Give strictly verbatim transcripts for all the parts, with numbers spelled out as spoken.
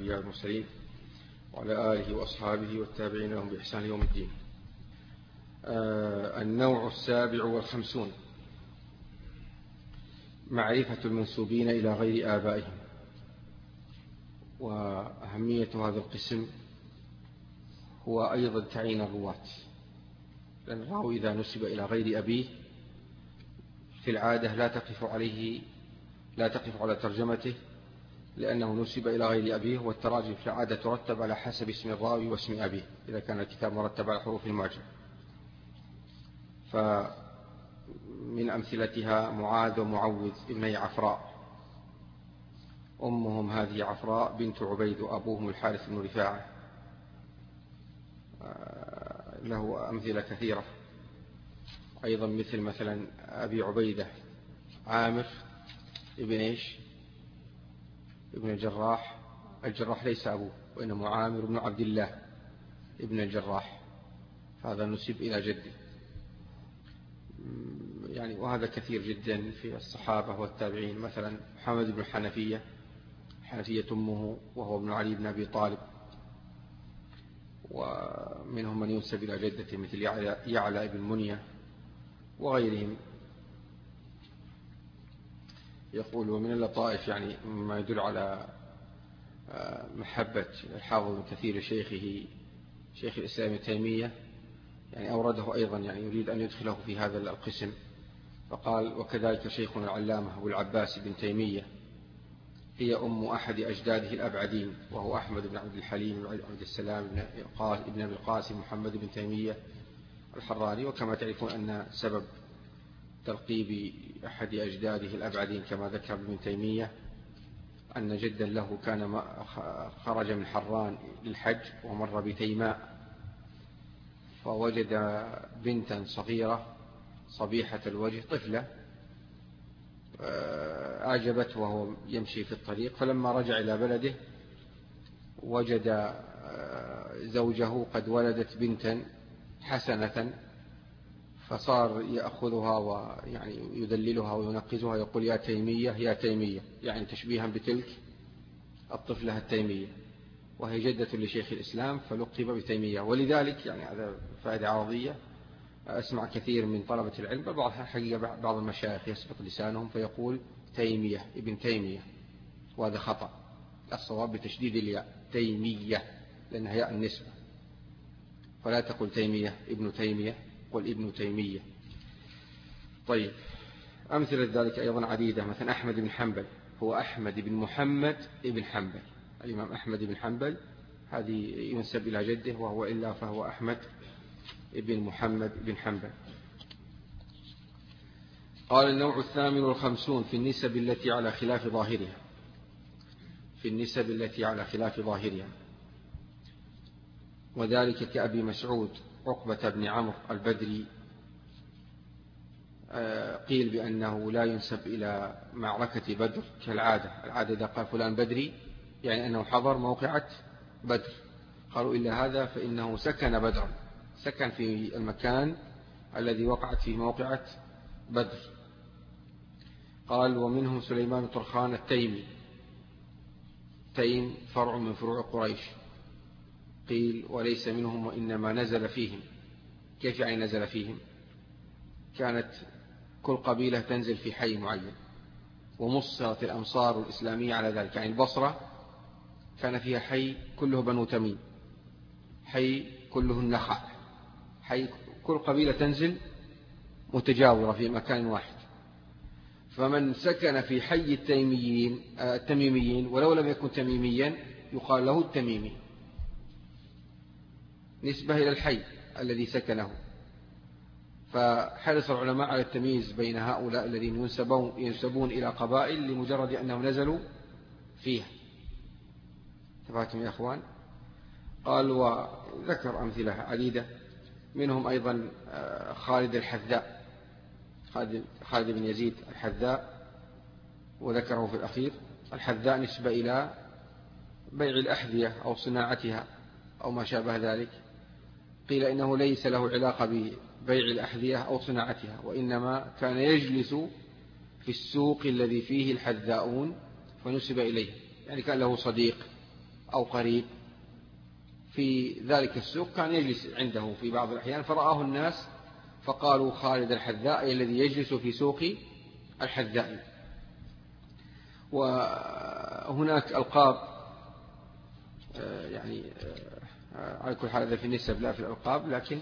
الأنبياء والمرسلين وعلى آله وأصحابه والتابعين لهم بإحسان يوم الدين. آه النوع السابع والخمسون: معرفة المنسوبين إلى غير آبائهم. وأهمية هذا القسم هو أيضا تعيين الرواة، لأن الراوي إذا نسب إلى غير أبيه في العادة لا تقف عليه لا تقف على ترجمته، لأنه نسب إلى غير أبيه، والتراجم في العادة ترتب على حسب اسم الراوي واسم أبيه إذا كان الكتاب مرتب على حروف المعجم. فمن أمثلتها معاذ ومعوذ ابني عفراء، أمهم هذه عفراء بنت عبيد وأبوهم الحارث بن رفاعة. له أمثلة كثيرة أيضا، مثل مثلا أبي عبيدة عامر ابن إيش ابن الجراح. الجراح ليس أبوه، وإنما عامر بن عبد الله ابن الجراح، فهذا نسب إلى جده يعني. وهذا كثير جدا في الصحابة والتابعين، مثلا محمد بن حنفية، حنفية أمه وهو ابن علي بن أبي طالب. ومنهم من ينسب إلى جدته مثل يعلى ابن منية وغيرهم. يقول: ومن اللطائف يعني ما يدل على محبة الحافظ ابن كثير شيخه شيخ الإسلام ابن تيمية، يعني أورده أيضا، يعني يريد أن يدخله في هذا القسم، فقال: وكذلك شيخنا العلامة أبو العباس بن تيمية هي أم أحد أجداده الأبعدين، وهو أحمد بن عبد الحليم بن عبد السلام بن أبي القاسم محمد بن تيمية الحراني. وكما تعرفون أن سبب تلقيب أحد أجداده الأبعدين كما ذكر ابن تيمية أن جدا له كان خرج من حران للحج ومر بتيماء، فوجد بنتا صغيرة صبيحة الوجه، طفلة أعجبته وهو يمشي في الطريق، فلما رجع إلى بلده وجد زوجه قد ولدت بنتا حسنة، فصار يأخذها ويعني يدللها وينقذها، يقول: يا تيمية يا تيمية، يعني تشبيها بتلك الطفلة التيمية، وهي جدة لشيخ الإسلام فلقب بتيمية. ولذلك يعني هذا فائدة عرضية، أسمع كثير من طلبة العلم بل بعض حقيقة بعض المشايخ يسبق لسانهم فيقول تيمية ابن تيمية، وهذا خطأ. الصواب بتشديد الياء تيمية، لأنها ياء النسبة، فلا تقول تيمية ابن تيمية، قل ابن تيمية. طيب، أمثلة ذلك أيضا عديدة. مثلا أحمد بن حنبل هو أحمد بن محمد بن حنبل، الإمام أحمد بن حنبل هذه ينسب إلى جده، وهو إلا فهو أحمد بن محمد بن حنبل. قال: النوع الثامن والخمسون في النسب التي على خلاف ظاهرها. في النسب التي على خلاف ظاهرها، وذلك كأبي مسعود عقبة بن عمرو البدري، قيل بأنه لا ينسب إلى معركة بدر كالعادة. العادة إذا قال فلان بدري يعني أنه حضر موقعة بدر، قالوا إلا هذا فإنه سكن بدرا، سكن في المكان الذي وقعت فيه موقعة بدر. قال: ومنهم سليمان طرخان التيمي. تيم فرع من فروع قريش. قيل: وليس منهم وإنما نزل فيهم. كيف يعني نزل فيهم؟ كانت كل قبيلة تنزل في حي معين، ومصرت الأمصار الإسلامية على ذلك. يعني البصرة كان فيها حي كله بنو تميم، حي كله النخع، حي كل قبيلة تنزل متجاورة في مكان واحد. فمن سكن في حي التيميين التميميين ولو لم يكن تميميا يقال له التميمي، نسبة إلى الحي الذي سكنه. فحرص العلماء على التمييز بين هؤلاء الذين ينسبون, ينسبون إلى قبائل لمجرد أنهم نزلوا فيها. تفاتم يا أخوان؟ قال: وذكر أمثلة عديدة، منهم أيضا خالد الحذاء، خالد بن يزيد الحذاء، وذكره في الأخير. الحذاء نسبة إلى بيع الأحذية أو صناعتها أو ما شابه ذلك. قيل إنه ليس له علاقة ببيع الأحذية أو صناعتها، وإنما كان يجلس في السوق الذي فيه الحذاؤون فنسب إليه، يعني كان له صديق أو قريب في ذلك السوق كان يجلس عنده في بعض الأحيان، فرآه الناس فقالوا خالد الحذاء الذي يجلس في سوق الحذاء. وهناك ألقاب يعني على كل حال هذا في النسب لا في الألقاب، لكن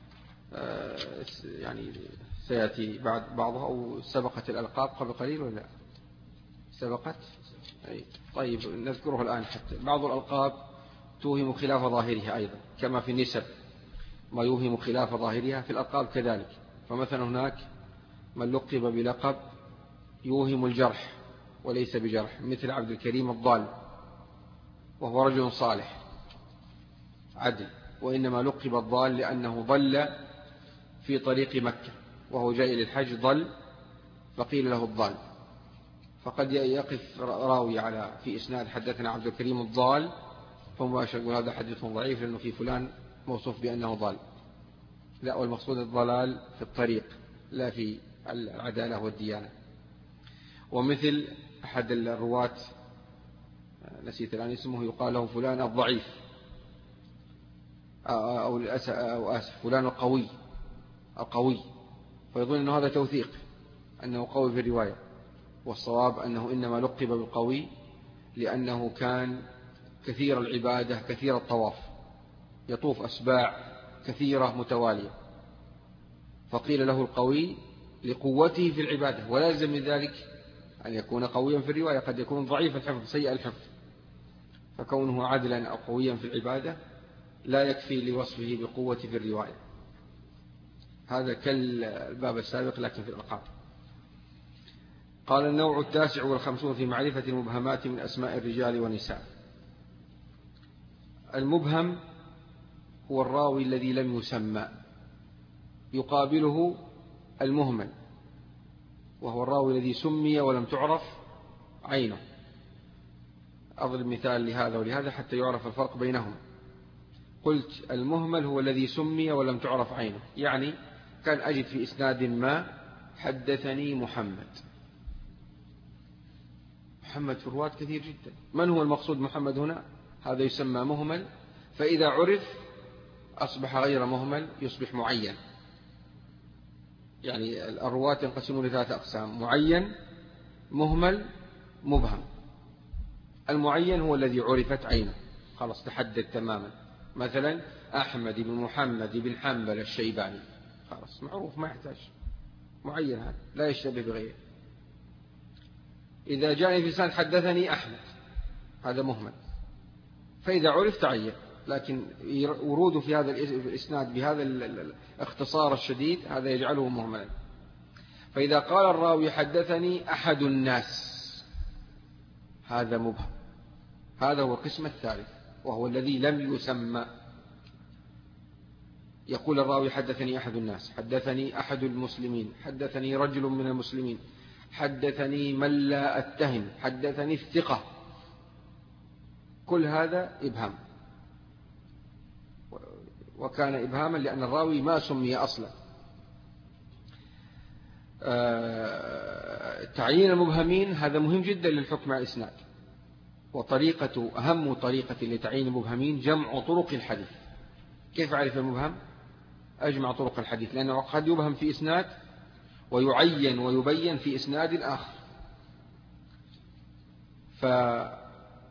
يعني سيأتي بعد بعضها. أو سبقت الألقاب قبل قليل ولا سبقت؟ أي طيب نذكره الآن. حتى بعض الألقاب توهم خلاف ظاهرها أيضا، كما في النسب ما يوهم خلاف ظاهرها في الألقاب كذلك. فمثلا هناك من لقب بلقب يوهم الجرح وليس بجرح، مثل عبد الكريم الضال، وهو رجل صالح عدل، وإنما لقب الضال لأنه ضل في طريق مكة وهو جاي للحج ضل فقيل له الضال. فقد يقف راوي على في إسناد حدثنا عبد الكريم الضال فمباشر يقول هذا حديث ضعيف لأنه في فلان موصوف بأنه ضال. لا، والمقصود الضلال في الطريق لا في العدالة والديانة. ومثل أحد الرواة نسيت الآن اسمه يقال له فلان الضعيف أو آسف فلان القوي القوي، فيظن أنه هذا توثيق أنه قوي في الرواية، والصواب أنه إنما لقب بالقوي لأنه كان كثير العبادة كثير الطواف، يطوف أسباع كثيرة متوالية، فقيل له القوي لقوته في العبادة، ولا يلزم من ذلك أن يكون قويا في الرواية، قد يكون ضعيف الحفظ سيء الحفظ، فكونه عدلا أو قويا في العبادة لا يكفي لوصفه بقوة في الرواية. هذا كالباب السابق لكن في الألقاب. قال النوع التاسع والخمسون في معرفة المبهمات من أسماء الرجال والنساء. المبهم هو الراوي الذي لم يسمى، يقابله المهمل وهو الراوي الذي سمي ولم تعرف عينه. أضرب مثال لهذا ولهذا حتى يعرف الفرق بينهم. قلت المهمل هو الذي سمي ولم تعرف عينه، يعني كان أجد في إسناد ما حدثني محمد. محمد في الرواة كثير جدا، من هو المقصود محمد هنا؟ هذا يسمى مهمل، فإذا عرف أصبح غير مهمل يصبح معين. يعني الرواة ينقسمون لثلاثة أقسام: معين، مهمل، مبهم. المعين هو الذي عرفت عينه، خلاص تحدد تماما، مثلا أحمد بن محمد بن حنبل الشيباني، خلاص معروف ما يحتاج، معين هذا لا يشتبه بغيره. إذا جاءني في لسان حدثني أحمد هذا مهمل، فإذا عرف تعين، لكن ورود في هذا الإسناد بهذا الاختصار الشديد هذا يجعله مهملا. فإذا قال الراوي حدثني أحد الناس هذا مبهم. هذا هو القسم الثالث وهو الذي لم يسمى. يقول الراوي حدثني أحد الناس، حدثني أحد المسلمين، حدثني رجل من المسلمين، حدثني من لا أتهم، حدثني الثقة، كل هذا إبهام، وكان إبهاما لأن الراوي ما سمي أصلا. تعيين المبهمين هذا مهم جدا للحكم على الإسناد. وطريقة أهم طريقة لتعيين المبهمين جمع طرق الحديث. كيف أعرف المبهم؟ أجمع طرق الحديث، لأنه قد يبهم في إسناد ويعين ويبين في إسناد آخر. فهذه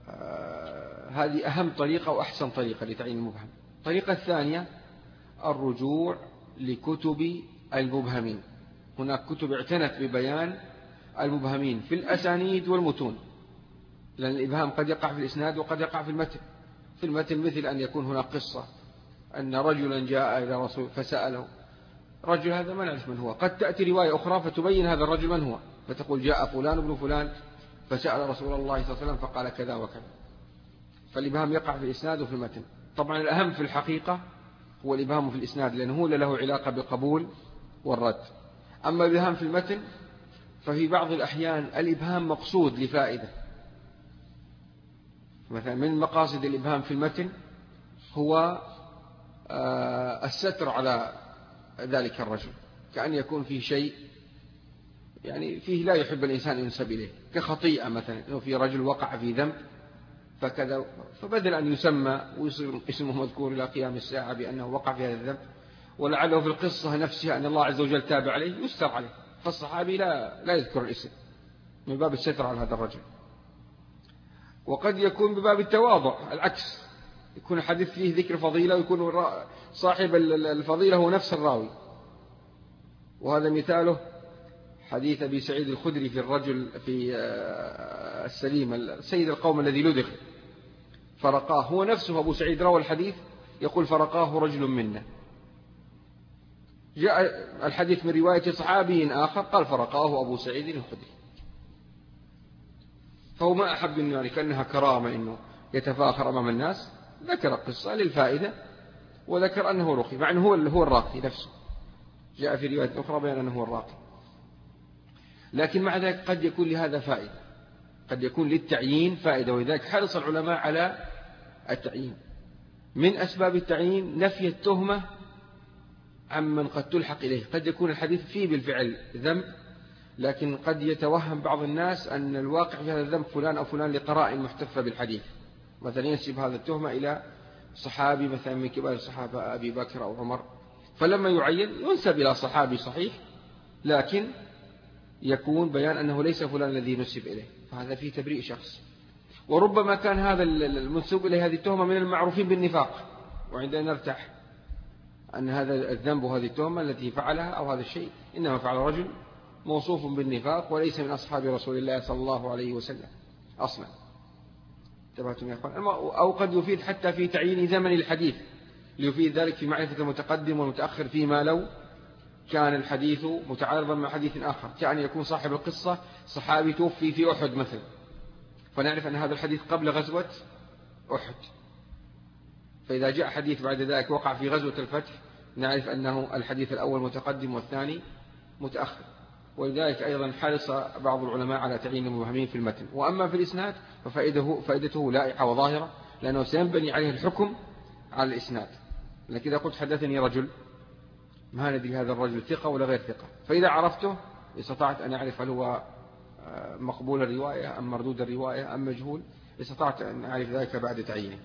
أهم طريقة وأحسن طريقة لتعيين المبهم. الطريقة الثانية الرجوع لكتب المبهمين. هناك كتب اعتنت ببيان المبهمين في الأسانيد والمتون، لأن الإبهام قد يقع في الإسناد وقد يقع في المتن. في المتن مثل أن يكون هناك قصة أن رجلا جاء إلى رسول فسأله، رجل هذا ما نعرف من هو. قد تأتي رواية أخرى فتبين هذا الرجل من هو، فتقول جاء فلان ابن فلان فسأل رسول الله صلى الله عليه وسلم فقال كذا وكذا. فالإبهام يقع في الإسناد وفي المتن. طبعا الأهم في الحقيقة هو الإبهام في الإسناد، لأنه هو له علاقة بالقبول والرد. أما الإبهام في المتن ففي بعض الأحيان الإبهام مقصود لفائدة. مثلا من مقاصد الإبهام في المتن هو الستر على ذلك الرجل، كأن يكون فيه شيء يعني فيه لا يحب الإنسان أن ينسب إليه، كخطيئة مثلا، أنه في رجل وقع في ذنب فكذا، فبدل أن يسمى ويصير اسمه مذكور إلى قيام الساعة بأنه وقع في هذا الذنب، ولعله في القصة نفسها أن الله عز وجل تابع عليه، يستر عليه، فالصحابي لا لا يذكر الاسم من باب الستر على هذا الرجل. وقد يكون بباب التواضع العكس، يكون الحديث فيه ذكر فضيلة ويكون صاحب الفضيلة هو نفس الراوي. وهذا مثاله حديث أبي سعيد الخدري في الرجل في السليم سيد القوم الذي لدغ فرقاه، هو نفسه أبو سعيد روى الحديث يقول فرقاه رجل منا. جاء الحديث من رواية صحابي آخر قال فرقاه أبو سعيد الخدري. فهو ما أحب أنه يعني كأنها كرامة أنه يتفاخر أمام الناس، ذكر القصة للفائدة وذكر أنه رقي، مع أنه هو هو الراقي نفسه، جاء في رواية أخرى بيان أنه هو الراقي. لكن مع ذلك قد يكون لهذا فائدة، قد يكون للتعيين فائدة، ولذلك حرص العلماء على التعيين. من أسباب التعيين نفي التهمة عمن قد تلحق إليه. قد يكون الحديث فيه بالفعل ذنب، لكن قد يتوهم بعض الناس أن الواقع في هذا الذنب فلان أو فلان لقرائن محتفة بالحديث، مثلا ينسب هذا التهمة إلى صحابي مثلا من كبار الصحابة أبي بكر أو عمر، فلما يعين ينسب إلى صحابي صحيح، لكن يكون بيان أنه ليس فلان الذي نسب إليه، فهذا فيه تبريء شخص. وربما كان هذا المنسوب إليه هذه التهمة من المعروفين بالنفاق، وعندنا نرتاح أن هذا الذنب وهذه التهمة التي فعلها أو هذا الشيء إنما فعل رجل موصوف بالنفاق وليس من أصحاب رسول الله صلى الله عليه وسلم أصلا. انتبهتم يا أخوان؟ أو قد يفيد حتى في تعيين زمن الحديث، ليفيد ذلك في معرفة المتقدم والمتأخر، فيما لو كان الحديث متعارضا مع حديث آخر، كأن يكون صاحب القصة صحابي توفي في أحد مثلا، فنعرف أن هذا الحديث قبل غزوة أحد، فإذا جاء حديث بعد ذلك وقع في غزوة الفتح نعرف أنه الحديث الأول متقدم والثاني متأخر. ولذلك أيضا حرص بعض العلماء على تعيين المبهمين في المتن. وأما في الإسناد ففائدته فائدته لائحة وظاهرة، لأنه سينبني عليه الحكم على الإسناد. لكن إذا قلت حدثني رجل ما ندري هذا الرجل ثقة ولا غير ثقة، فإذا عرفته استطعت أن أعرف هل هو مقبول الرواية أم مردود الرواية أم مجهول، استطعت أن أعرف ذلك بعد تعيينه.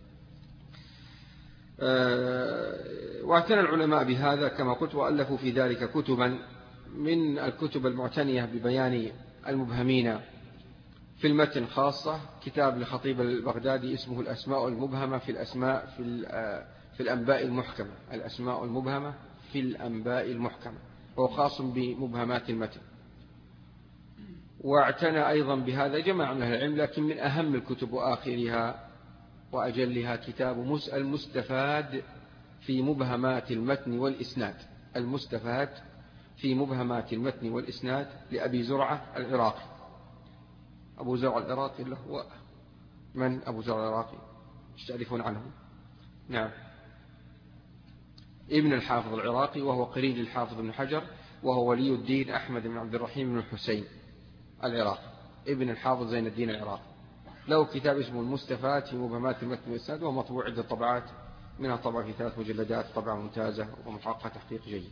واعتنى العلماء بهذا كما قلت، وألفوا في ذلك كتبا. من الكتب المعتنية ببيان المبهمين في المتن خاصة كتاب لخطيب البغدادي اسمه الأسماء المبهمة في الأسماء في في الأنباء المحكمة، الأسماء المبهمة في الأنباء المحكمة، وهو خاص بمبهمات المتن. واعتنى أيضا بهذا جماعة من أهل العلم، لكن من أهم الكتب وآخرها وأجلها كتاب المستفاد في مبهمات المتن والإسناد، المستفاد في مبهمات المتن والإسناد لأبي زرعة العراقي. أبو زرعة العراقي له هو من أبو زرعة العراقي؟ مش تعرفون عنه؟ نعم، ابن الحافظ العراقي، وهو قريب للحافظ بن حجر، وهو ولي الدين أحمد بن عبد الرحيم بن الحسين العراقي، ابن الحافظ زين الدين العراقي. له كتاب اسمه المستفاد في مبهمات المتن والإسناد، وهو مطبوع عدة طبعات، منها طبعا في ثلاث مجلدات، طبعة ممتازة ومحققة تحقيق جيد.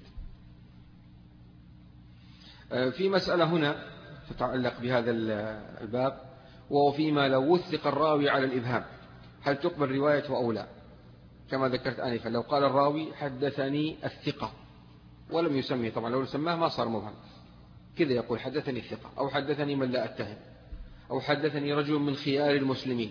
في مسألة هنا تتعلق بهذا الباب، وهو فيما لو وثق الراوي على الإبهام هل تقبل روايته أو لا؟ كما ذكرت آنفا، لو قال الراوي حدثني الثقة ولم يسميه، طبعا لو سماه ما صار مبهم، كذا يقول حدثني الثقة، أو حدثني من لا أتهم، أو حدثني رجل من خيار المسلمين،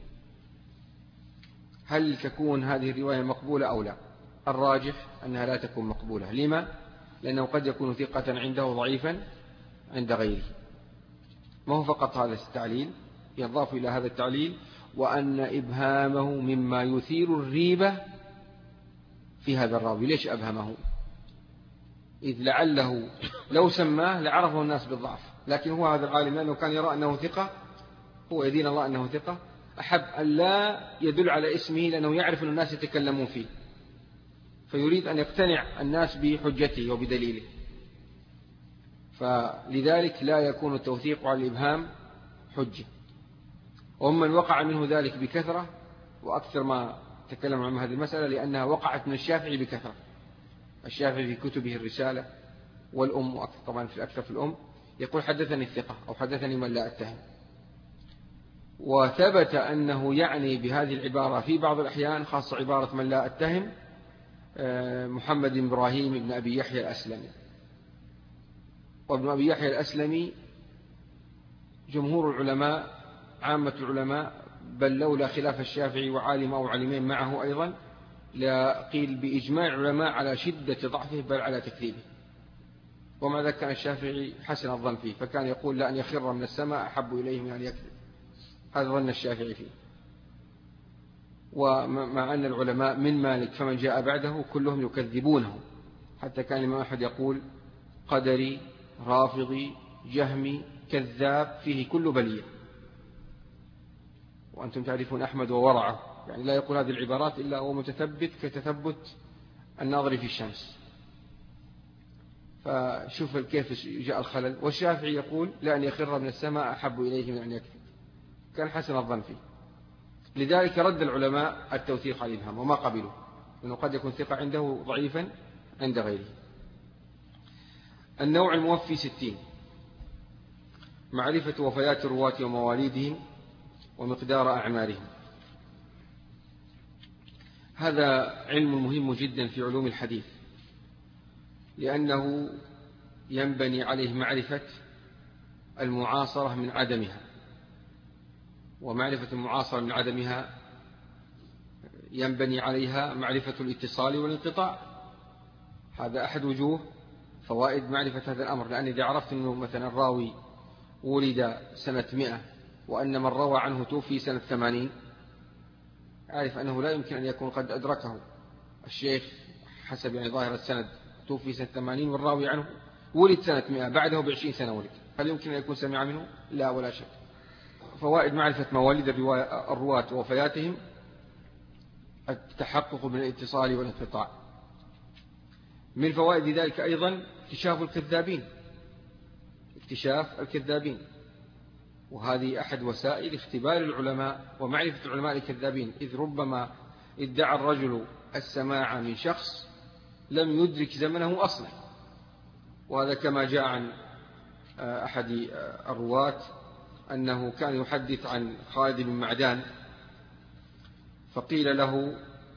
هل تكون هذه الرواية مقبولة أو لا؟ الراجح أنها لا تكون مقبولة. لما؟ لأنه قد يكون ثقة عنده ضعيفا عند غيره. ما هو فقط هذا التعليل، يضاف إلى هذا التعليل وأن إبهامه مما يثير الريبة في هذا الراوي. ليش أبهمه؟ إذ لعله لو سماه لعرفه الناس بالضعف، لكن هو هذا العالم لأنه كان يرى أنه ثقة، هو يدين الله أنه ثقة، أحب أن لا يدل على اسمه لأنه يعرف أن الناس يتكلمون فيه، فيريد أن يقتنع الناس بحجته وبدليله، فلذلك لا يكون التوثيق على الإبهام حجة. ومن وقع منه ذلك بكثرة، وأكثر ما تكلم عن هذه المسألة لأنها وقعت من الشافعي بكثرة. الشافعي في كتبه الرسالة والأم، طبعا في الأكثر في الأم، يقول حدثني الثقة أو حدثني من لا أتهم. وثبت أنه يعني بهذه العبارة في بعض الأحيان، خاصة عبارة من لا أتهم، محمد بن إبراهيم بن أبي يحيى الأسلمي. وابن أبي يحيى الأسلمي جمهور العلماء، عامة العلماء، بل لولا خلاف الشافعي وعالم أو علمين معه أيضا لا قيل بإجماع العلماء على شدة ضعفه بل على تكذيبه. ومع ذلك كان الشافعي حسن الظن فيه، فكان يقول لأن يخر من السماء أحب إليه من أن يكذب. هذا ظن الشافعي فيه. ومع أن العلماء من مالك فمن جاء بعده كلهم يكذبونه، حتى كان الإمام أحمد يقول قدري رافضي جهمي كذاب فيه كل بلية. وأنتم تعرفون أحمد وورعه، يعني لا يقول هذه العبارات إلا هو متثبت كتثبت الناظر في الشمس. فشوف كيف جاء الخلل. والشافعي يقول لأن يخر من السماء أحب إليه من أن يكذب، كان حسن الظن فيه. لذلك رد العلماء التوثيق على الإبهام وما قبلوا، لأنه قد يكون ثقة عنده ضعيفا عند غيره. النوع الموفي ستين: معرفة وفيات الرواة ومواليدهم ومقدار أعمارهم. هذا علم مهم جدا في علوم الحديث، لأنه ينبني عليه معرفة المعاصرة من عدمها، ومعرفة المعاصرة من عدمها ينبني عليها معرفة الاتصال والانقطاع. هذا أحد وجوه فوائد معرفة هذا الأمر، لأن إذا عرفت أنه مثلا الراوي ولد سنة مئة وأن من روى عنه توفي سنة ثمانين، أعرف أنه لا يمكن أن يكون قد أدركه الشيخ حسب يعني ظاهر السند، توفي سنة ثمانين والراوي عنه ولد سنة مئة، بعده بعشرين سنة ولد، هل يمكن أن يكون سمع منه؟ لا ولا شك. فوائد معرفة مواليد الرواة ووفياتهم: التحقق من الاتصال والانقطاع. من فوائد ذلك أيضا اكتشاف الكذابين، اكتشاف الكذابين، وهذه أحد وسائل اختبار العلماء ومعرفة العلماء الكذابين، إذ ربما ادعى الرجل السماع من شخص لم يدرك زمنه أصلا. وهذا كما جاء عن أحد الرواة أنه كان يحدث عن خالد بن معدان، فقيل له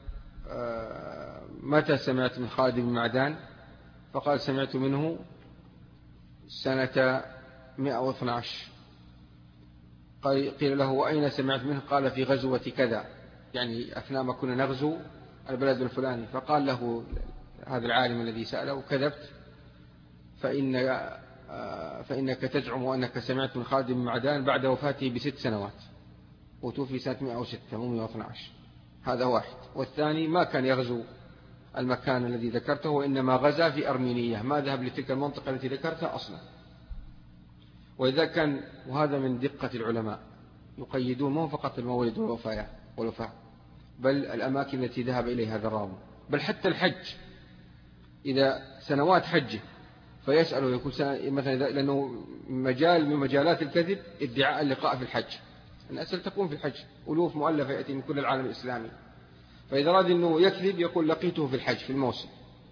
متى سمعت من خالد بن معدان؟ فقال سمعت منه سنة مئة واثني عشر. قيل له وأين سمعت منه؟ قال في غزوة كذا، يعني أثناء ما كنا نغزو البلد الفلاني. فقال له هذا العالم الذي سأله كذبت، فإن فإنك تزعم أنك سمعت من خالد بن معدان بعد وفاته بست سنوات، وتوفي سنة مئة وستة مئة واثني عشر. هذا واحد. والثاني ما كان يغزو المكان الذي ذكرته، وإنما غزا في أرمينية، ما ذهب لتلك المنطقة التي ذكرتها أصلا. وإذا كان، وهذا من دقة العلماء، يقيدون مو فقط الموالد والوفاة بل الأماكن التي ذهب إليها هذا الراوي، بل حتى الحج. إذا سنوات حجه فيسأله يقول مثلا، لأنه مجال من مجالات الكذب ادعاء اللقاء في الحج. الناس تقوم في الحج ألوف مؤلفة يأتي من كل العالم الإسلامي، فإذا أراد أنه يكذب يقول لقيته في الحج في الموسم.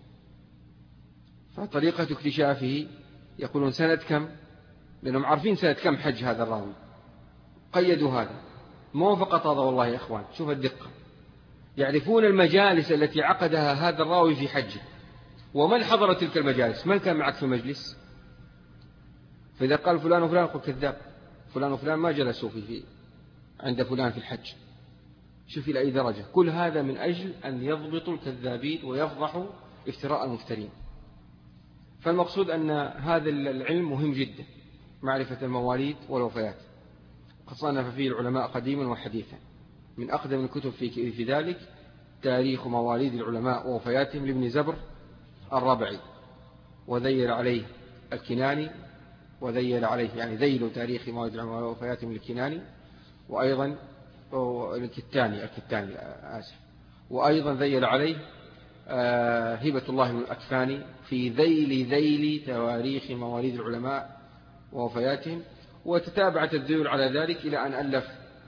فطريقة اكتشافه يقولون سنة كم، لأنهم عارفين سنة كم حج هذا الراوي، قيدوا هذا. مو فقط هذا والله يا إخوان، شوف الدقة، يعرفون المجالس التي عقدها هذا الراوي في حجه، ومن حضر تلك المجالس، من كان معك في المجلس. فإذا قال فلان وفلان قل كذاب، فلان وفلان ما جلسوا في, في عند فلان في الحج. شوف إلى أي درجة. كل هذا من أجل أن يضبطوا الكذابين ويفضحوا افتراء المفترين. فالمقصود أن هذا العلم مهم جدا، معرفة المواليد والوفيات. قد صنف فيه العلماء قديما وحديثا. من أقدم الكتب في, في ذلك تاريخ مواليد العلماء ووفياتهم لابن زبر الربعي، وذيل عليه الكناني، وذيل عليه يعني ذيل تاريخ مواليد العلماء ووفياتهم للكناني، وأيضا الكتاني الكتاني آسف وأيضا ذيل عليه هبة الله بن الأكفاني في ذيل ذيل تواريخ مواليد العلماء ووفياتهم. وتتابعت الذيول على ذلك إلى أن ألف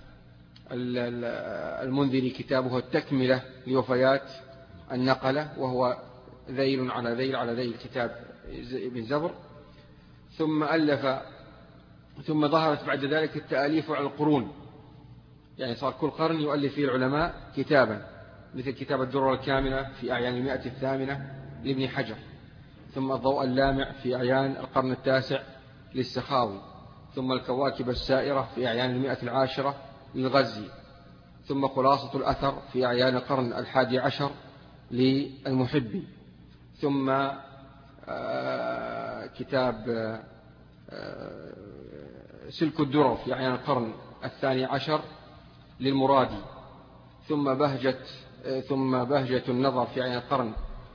المنذري كتابه التكملة لوفيات النقلة، وهو ذيل على ذيل على ذيل كتاب ابن زبر. ثم ألف ثم ظهرت بعد ذلك التأليف على القرون، يعني صار كل قرن يؤلف فيه العلماء كتابا، مثل كتاب الدرر الكامنة في أعيان المئة الثامنة لابن حجر، ثم الضوء اللامع في أعيان القرن التاسع للسخاوي، ثم الكواكب السائرة في أعيان المئة العاشرة للغزي، ثم خلاصة الأثر في أعيان القرن الحادي عشر للمحبي، ثم كتاب سلك الدرر في أعيان القرن الثاني عشر للمرادي، ثم بهجة ثم بهجة النظر في أعيان القرن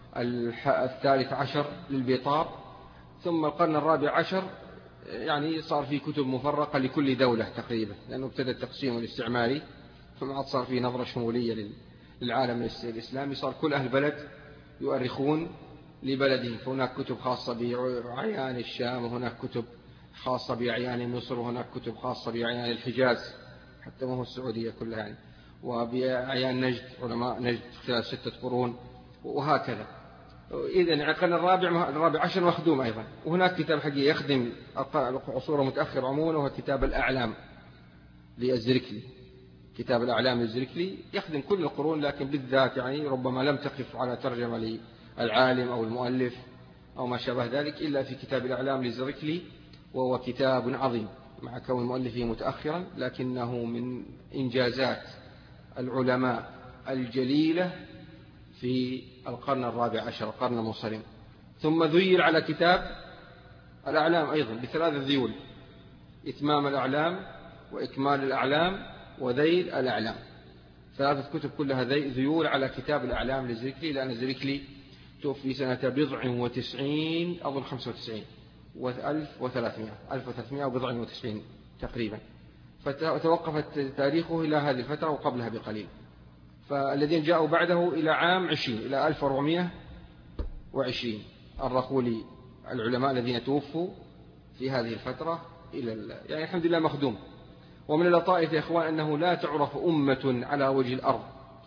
الثالث عشر للبيطار، ثم القرن الرابع عشر يعني صار في كتب مفرقة لكل دولة تقريبا، لأنه ابتدى التقسيم الاستعماري، ثم عاد صار في نظرة شمولية للعالم الإسلامي، صار كل أهل بلد يؤرخون لبلدهم، فهناك كتب خاصة بأعيان الشام، وهناك كتب خاصة بأعيان مصر، وهناك كتب خاصة بأعيان الحجاز حتى ما هو السعودية كلها يعني، وبأعيان نجد، علماء نجد خلال ستة قرون، وهكذا. إذن القرن الرابع الرابع عشر مخدوم أيضا. وهناك كتاب حقيقي يخدم العصور المتأخرة عموما، وهو كتاب الأعلام للزركلي. كتاب الأعلام للزركلي يخدم كل القرون، لكن بالذات يعني ربما لم تقف على ترجمة للعالم أو المؤلف أو ما شابه ذلك إلا في كتاب الأعلام للزركلي، وهو كتاب عظيم مع كون مؤلفه متأخرا، لكنه من إنجازات العلماء الجليلة في القرن الرابع عشر، القرن المنصرم. ثم ذيل على كتاب الأعلام أيضا بثلاثة ذيول: إتمام الأعلام، وإكمال الأعلام، وذيل الأعلام. ثلاثة كتب كلها ذيول على كتاب الأعلام للزركلي، لأن الزركلي توفي سنة بضع وتسعين أظن خمسة وتسعين وألف وثلاثمائة ألف وثلاثمائة وبضع وتسعين تقريبا، فتوقفت تاريخه إلى هذه الفترة وقبلها بقليل. فالذين جاءوا بعده إلى عام عشرين إلى ألف وأربعمائة وعشرين أرخوا لي العلماء الذين توفوا في هذه الفترة إلى يعني الحمد لله مخدوم. ومن اللطائف يا إخوان أنه لا تعرف أمة على وجه الأرض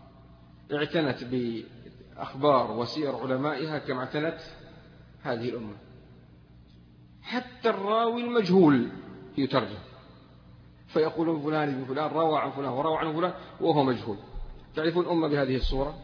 اعتنت بأخبار وسير علمائها كما اعتنت هذه الأمة. حتى الراوي المجهول يترجم، فيقولون فلان ابن فلان روى عن فلان وروى عن فلان وهو مجهول. تعرفون الأمة بهذه الصورة.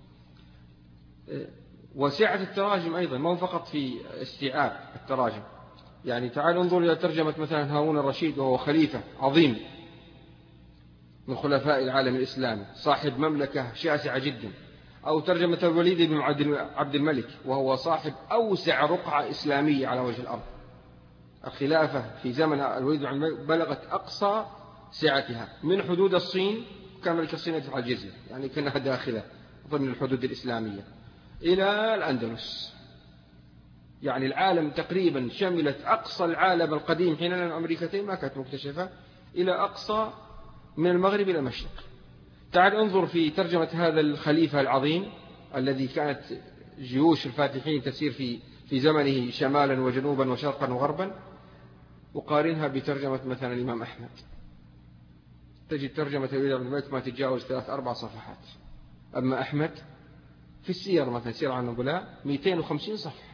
وسعة التراجم أيضا، ما هو فقط في استيعاب التراجم. يعني تعال انظر إلى ترجمة مثلا هارون الرشيد، وهو خليفة عظيم من خلفاء العالم الإسلامي، صاحب مملكة شاسعة جدا. أو ترجمة الوليد بن عبد الملك، وهو صاحب أوسع رقعة إسلامية على وجه الأرض. الخلافة في زمن الوليد بن عبد الملك بلغت أقصى سعتها، من حدود الصين، كان ملك الصين يدفع الجزية يعني كأنها داخلة ضمن الحدود الإسلامية، إلى الأندلس. يعني العالم تقريبا شملت أقصى العالم القديم، حين أن أمريكتين ما كانت مكتشفة، إلى أقصى من المغرب إلى المشرق. تعال انظر في ترجمة هذا الخليفة العظيم الذي كانت جيوش الفاتحين تسير في في زمنه شمالا وجنوبا وشرقا وغربا، وقارنها بترجمة مثلا الإمام أحمد. تجد ترجمة الوليد بن الملك ما تتجاوز ثلاث أربع صفحات، أما أحمد في السير مثلا سير عن النبلاء مئتين وخمسين صفحة.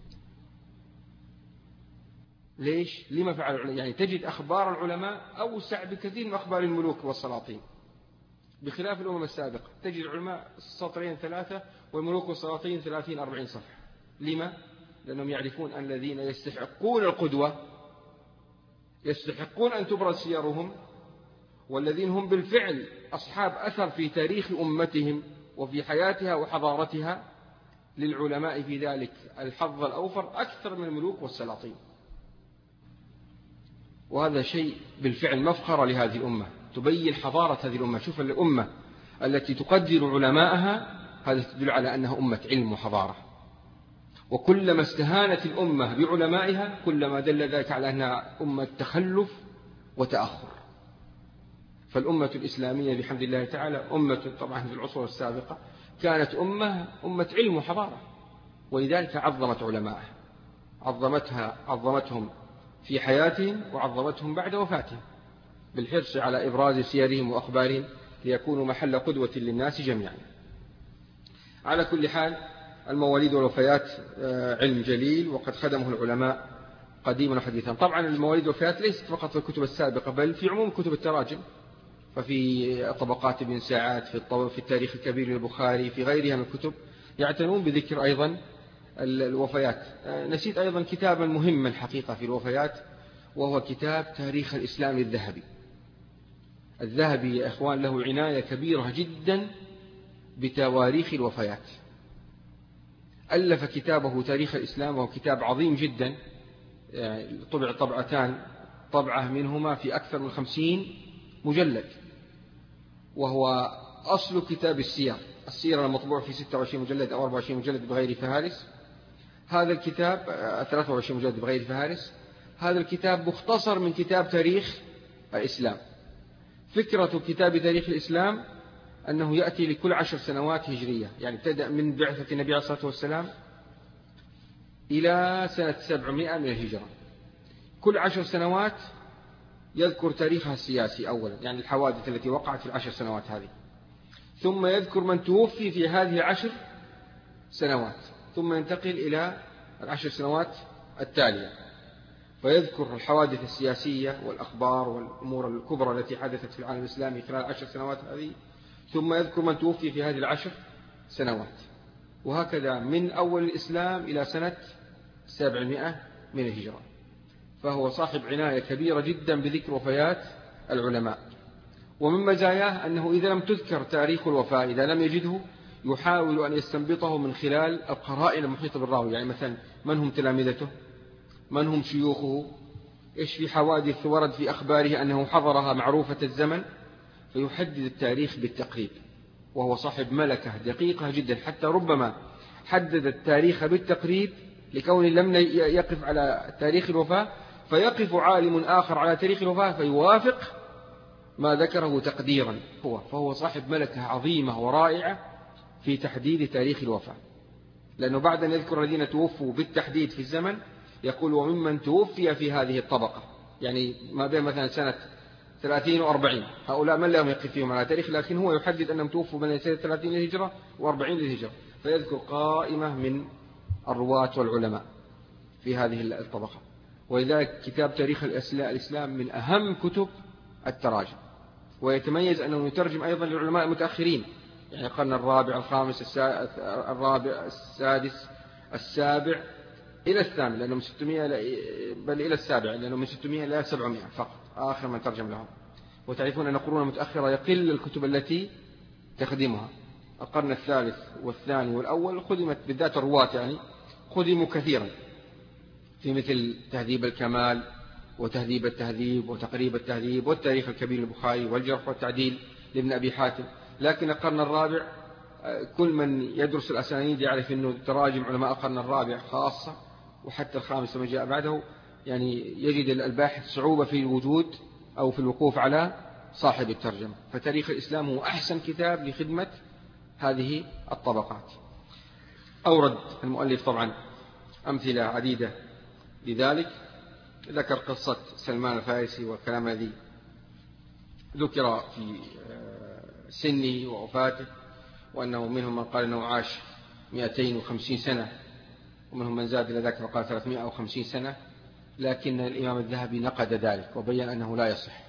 ليش؟ لما فعل؟ يعني تجد أخبار العلماء أوسع بكثير من أخبار الملوك والسلاطين، بخلاف الأمم السابقة تجد العلماء سطرين ثلاثة والملوك والسلاطين ثلاثين أربعين صفحة. لما؟ لأنهم يعرفون أن الذين يستحقون القدوة، يستحقون أن تبرز سيرهم، والذين هم بالفعل أصحاب أثر في تاريخ أمتهم وفي حياتها وحضارتها، للعلماء في ذلك الحظ الأوفر أكثر من الملوك والسلاطين. وهذا شيء بالفعل مفخرة لهذه الأمة، تبين حضارة هذه الأمة. شوف الأمة التي تقدر علماءها، هذا تدل على أنها أمة علم وحضارة. وكلما استهانت الأمة بعلمائها كلما دل ذلك على أنها أمة تخلف وتأخر. فالأمة الإسلامية بحمد الله تعالى أمة، طبعا في العصور السابقة كانت أمة أمة علم وحضارة، ولذلك عظمت علمائها، عظمتها عظمتهم في حياتهم وعظمتهم بعد وفاتهم، بالحرص على إبراز سيرهم وأخبارهم ليكونوا محل قدوة للناس جميعا. على كل حال، المواليد والوفيات علم جليل وقد خدمه العلماء قديما وحديثا. طبعا المواليد والوفيات ليست فقط في الكتب السابقة، بل في عموم كتب التراجم. ففي طبقات ابن ساعات، في التاريخ الكبير للبخاري، في غيرها من الكتب يعتنون بذكر أيضا الوفيات. نسيت أيضا كتابا مهما الحقيقة في الوفيات، وهو كتاب تاريخ الإسلام الذهبي. الذهبي يا إخوان له عناية كبيرة جدا بتواريخ الوفيات. ألف كتابه تاريخ الإسلام، وهو كتاب عظيم جدا، يعني طبع طبعتان، طبعة منهما في أكثر من خمسين مجلد، وهو أصل كتاب السير. السير المطبوع في ستة وعشرين مجلد أو أربعة وعشرين مجلد بغير فهارس. هذا الكتاب ثلاثة وعشرين مجلد بغير فهارس. هذا الكتاب مختصر من كتاب تاريخ الإسلام. فكرة كتاب تاريخ الإسلام أنه يأتي لكل عشر سنوات هجرية، يعني ابتدأ من بعثة النبي عليه الصلاة والسلام إلى سنة سبعمائة من الهجرة. كل عشر سنوات يذكر تاريخها السياسي أولا، يعني الحوادث التي وقعت في العشر سنوات هذه، ثم يذكر من توفي في هذه العشر سنوات، ثم ينتقل إلى العشر سنوات التالية فيذكر الحوادث السياسية والأخبار والأمور الكبرى التي حدثت في العالم الإسلامي خلال العشر سنوات هذه، ثم يذكر من توفي في هذه العشر سنوات، وهكذا من أول الإسلام إلى سنة سبعمائة من الهجرة. فهو صاحب عناية كبيرة جدا بذكر وفيات العلماء. ومن مزاياه أنه إذا لم تذكر تاريخ الوفاة، إذا لم يجده، يحاول أن يستنبطه من خلال القرائن المحيطة بالراوي، يعني مثلا من هم تلامذته، من هم شيوخه، إيش في حوادث ورد في أخباره أنه حضرها معروفة الزمن، فيحدد التاريخ بالتقريب. وهو صاحب ملكة دقيقة جدا، حتى ربما حدد التاريخ بالتقريب لكون لم يقف على تاريخ الوفاة، فيقف عالم آخر على تاريخ الوفاة فيوافق ما ذكره تقديرا هو. فهو صاحب ملكة عظيمة ورائعة في تحديد تاريخ الوفاة، لأنه بعد أن يذكر الذين توفوا بالتحديد في الزمن يقول وممن توفي في هذه الطبقة، يعني ما بين مثلا سنة ثلاثين وأربعين، هؤلاء من لهم يقف فيهم على تاريخ، لكن هو يحدد أنهم توفوا بين سنة ثلاثين للهجرة وأربعين للهجرة، فيذكر قائمة من الرواة والعلماء في هذه الطبقة. ولذلك كتاب تاريخ الإسلام من أهم كتب التراجم، ويتميز أنه يترجم أيضا للعلماء المتأخرين، يعني القرن الرابع الخامس الرابع السادس السابع إلى الثامن، لأنه من ستمائة بل إلى السابع، لأنه من ستمائة إلى سبعمائة فقط آخر من ترجم لهم. وتعرفون أن القرون المتأخرة يقل الكتب التي تخدمها. القرن الثالث والثاني والأول خدمت بالذات الرواة، يعني خدموا كثيرا في مثل تهذيب الكمال وتهذيب التهذيب وتقريب التهذيب والتاريخ الكبير للبخاري والجرح والتعديل لابن أبي حاتم. لكن القرن الرابع كل من يدرس الأسانيد يعرف أنه تراجم علماء القرن الرابع خاصة، وحتى الخامس وما جاء بعده، يعني يجد الباحث صعوبة في الوجود أو في الوقوف على صاحب الترجمة. فتاريخ الإسلام هو أحسن كتاب لخدمة هذه الطبقات. أورد المؤلف طبعا أمثلة عديدة لذلك. ذكر قصة سلمان الفارسي والكلام الذي ذكر في سنه ووفاته، وأنه منهم من قال أنه عاش مئتين وخمسين سنة، ومنهم من زاد إلى ذلك فقال ثلاثمائة وخمسين سنة، لكن الإمام الذهبي نقد ذلك وبين أنه لا يصح،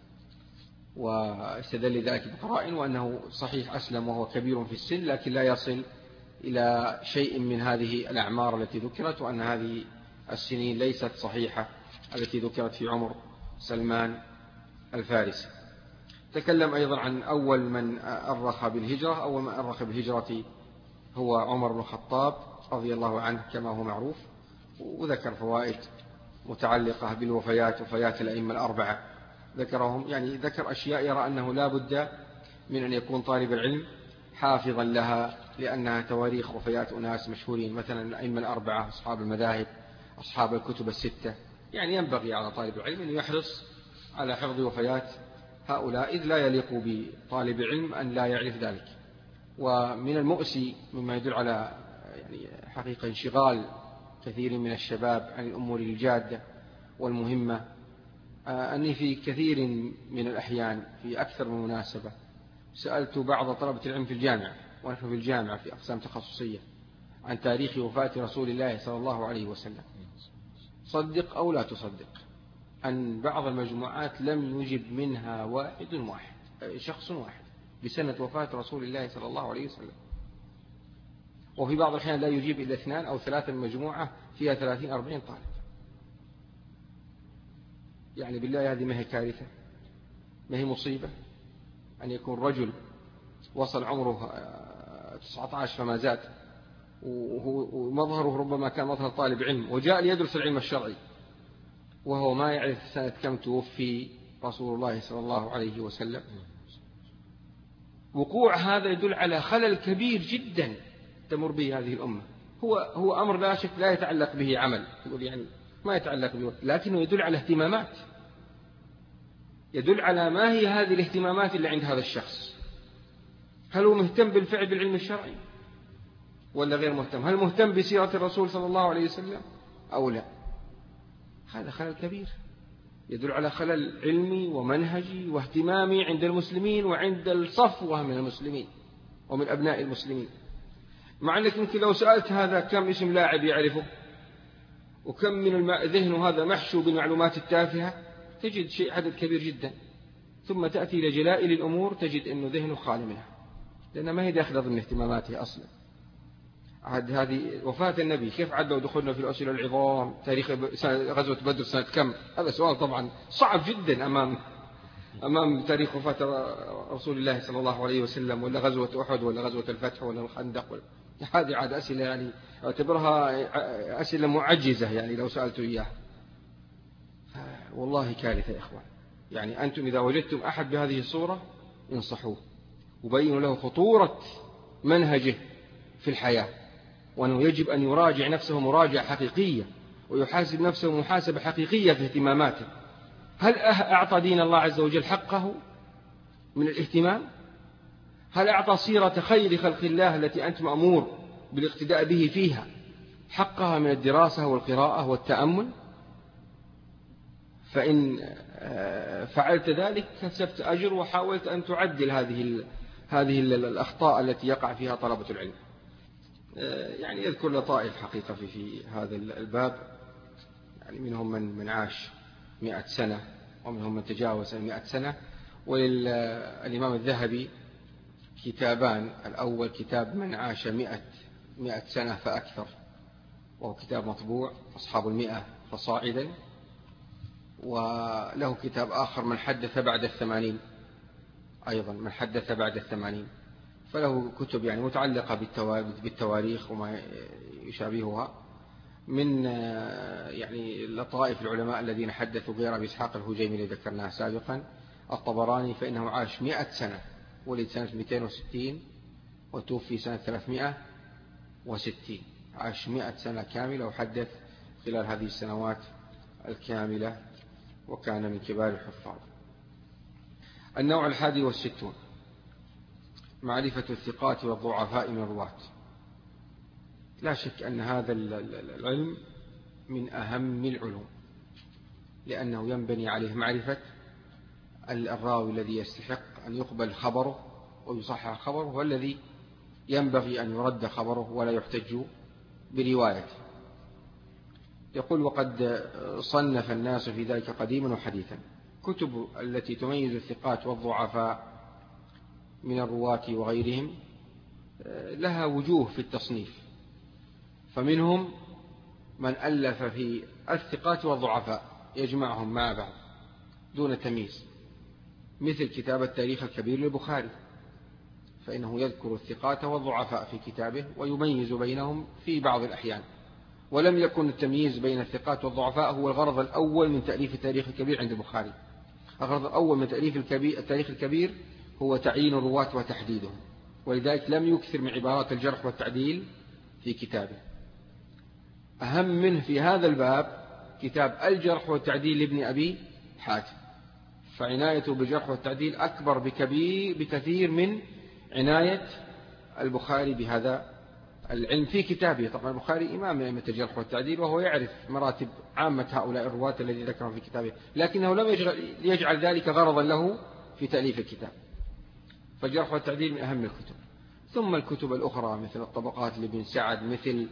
واستدل ذلك بقرائن، وأنه صحيح أسلم وهو كبير في السن لكن لا يصل إلى شيء من هذه الأعمار التي ذكرت، وأن هذه السنين ليست صحيحة التي ذكرت في عمر سلمان الفارسي. تكلم أيضا عن أول من أرخ بالهجرة. أول من أرخ بالهجرة هو عمر بن الخطاب رضي الله عنه كما هو معروف، وذكر فوائد متعلقة بالوفيات، وفيات الأئمة الأربعة ذكرهم، يعني ذكر أشياء يرى أنه لا بد من أن يكون طالب العلم حافظا لها، لأنها تواريخ وفيات أناس مشهورين، مثلا الأئمة الأربعة، أصحاب المذاهب، أصحاب الكتب الستة. يعني ينبغي على طالب العلم أن يحرص على حفظ وفيات هؤلاء، إذ لا يليق بطالب علم أن لا يعرف ذلك. ومن المؤسي مما يدل على يعني حقيقة انشغال كثير من الشباب عن الأمور الجادة والمهمة، أني في كثير من الأحيان في أكثر من مناسبة سألت بعض طلبة العلم في الجامعة، ونحن في الجامعة في أقسام تخصصية، عن تاريخ وفاة رسول الله صلى الله عليه وسلم. صدق أو لا تصدق أن بعض المجموعات لم يجب منها واحد واحد، شخص واحد بسنة وفاة رسول الله صلى الله عليه وسلم. وفي بعض الأحيان لا يجيب إلا اثنان أو ثلاثة مجموعة فيها ثلاثين أربعين طالب. يعني بالله هذه ما هي كارثة، ما هي مصيبة أن يكون رجل وصل عمره تسعة عشر فما زاد ومظهره ربما كان مظهر طالب علم وجاء ليدرس العلم الشرعي وهو ما يعرف سنة كم توفي رسول الله صلى الله عليه وسلم. وقوع هذا يدل على خلل كبير جدا تمر به هذه الأمة. هو هو أمر لا شك لا يتعلق به عمل، يقول يعني ما يتعلق به، لكنه يدل على اهتمامات، يدل على ما هي هذه الاهتمامات اللي عند هذا الشخص. هل هو مهتم بالفعل بالعلم الشرعي ولا غير مهتم؟ هل مهتم بسيرة الرسول صلى الله عليه وسلم أو لا؟ هذا خلل كبير يدل على خلل علمي ومنهجي واهتمامي عند المسلمين وعند الصفوة من المسلمين ومن أبناء المسلمين. مع أنك يمكن لو سألت هذا كم اسم لاعب يعرفه وكم من ذهنه هذا محشو بالمعلومات التافهة تجد شيء عدد كبير جدا، ثم تأتي إلى جلائل الأمور تجد أنه ذهنه خالي منها لأنه ما هي داخل ضمن اهتماماته أصلا. عاد هذه وفاة النبي كيف عاد لو دخلنا في الأسئلة العظام تاريخ غزوة بدر سنة كم؟ هذا سؤال طبعا صعب جدا أمام أمام تاريخ وفاة رسول الله صلى الله عليه وسلم، ولا غزوة أحد ولا غزوة الفتح ولا الخندق ولا... هذه عاد أسئلة يعني أعتبرها أسئلة معجزة يعني لو سألت إياها. والله كارثة يا إخوان. يعني أنتم إذا وجدتم أحد بهذه الصورة انصحوه وبينوا له خطورة منهجه في الحياة، وأنه يجب أن يراجع نفسه مراجعة حقيقية ويحاسب نفسه محاسبة حقيقية في اهتماماته. هل أعطى دين الله عز وجل حقه من الاهتمام؟ هل أعطى سيرة خير خلق الله التي أنت مأمور بالاقتداء به فيها حقها من الدراسة والقراءة والتأمل؟ فإن فعلت ذلك كسبت أجر وحاولت أن تعدل هذه هذه الأخطاء التي يقع فيها طلبة العلم. يعني يذكر لطائف حقيقة في في هذا الباب. يعني منهم من من عاش مئة سنة ومنهم من تجاوز مئة سنة. وللإمام الذهبي كتابان، الأول كتاب من عاش مئة مئة سنة فأكثر وهو كتاب مطبوع أصحاب المئة فصاعدا، وله كتاب آخر من حدث بعد الثمانين، أيضا من حدث بعد الثمانين. فله كتب يعني متعلقة بالتواريخ وما يشابهها. من يعني لطائف العلماء الذين حدثوا غير أبي إسحاق الهجيمي الذي ذكرناه سابقا الطبراني، فإنه عاش مئة سنة، ولد سنة مئتين وستين وتوفي سنة ثلاثمائة وستين. عاش مئة سنة كاملة وحدث خلال هذه السنوات الكاملة وكان من كبار الحفاظ. النوع الحادي والستون معرفة الثقات والضعفاء من الرواة. لا شك أن هذا العلم من أهم العلوم، لأنه ينبني عليه معرفة الراوي الذي يستحق أن يقبل خبره ويصحح خبره والذي ينبغي أن يرد خبره ولا يحتج بروايته. يقول وقد صنف الناس في ذلك قديما وحديثا. كتب التي تميز الثقات والضعفاء من الرواة وغيرهم لها وجوه في التصنيف، فمنهم من ألف في الثقات والضعفاء يجمعهم مع بعض دون تمييز، مثل كتاب التاريخ الكبير للبخاري، فإنه يذكر الثقات والضعفاء في كتابه ويميز بينهم في بعض الأحيان. ولم يكن التمييز بين الثقات والضعفاء هو الغرض الأول من تأليف التاريخ الكبير عند البخاري. الغرض الأول من تأليف التاريخ الكبير هو تعيين الرواة وتحديدهم، ولذلك لم يكثر من عبارات الجرح والتعديل في كتابه. أهم منه في هذا الباب كتاب الجرح والتعديل لابن أبي حاتم، فعنايته بالجرح والتعديل أكبر بكبير بكثير من عناية البخاري بهذا العلم في كتابه. طبعا البخاري إمام من أئمة الجرح والتعديل وهو يعرف مراتب عامة هؤلاء الرواة الذي ذكرهم في كتابه، لكنه لم يجعل ذلك غرضا له في تأليف الكتاب. فالجرح والتعديل من أهم الكتب. ثم الكتب الأخرى مثل الطبقات لابن سعد، مثل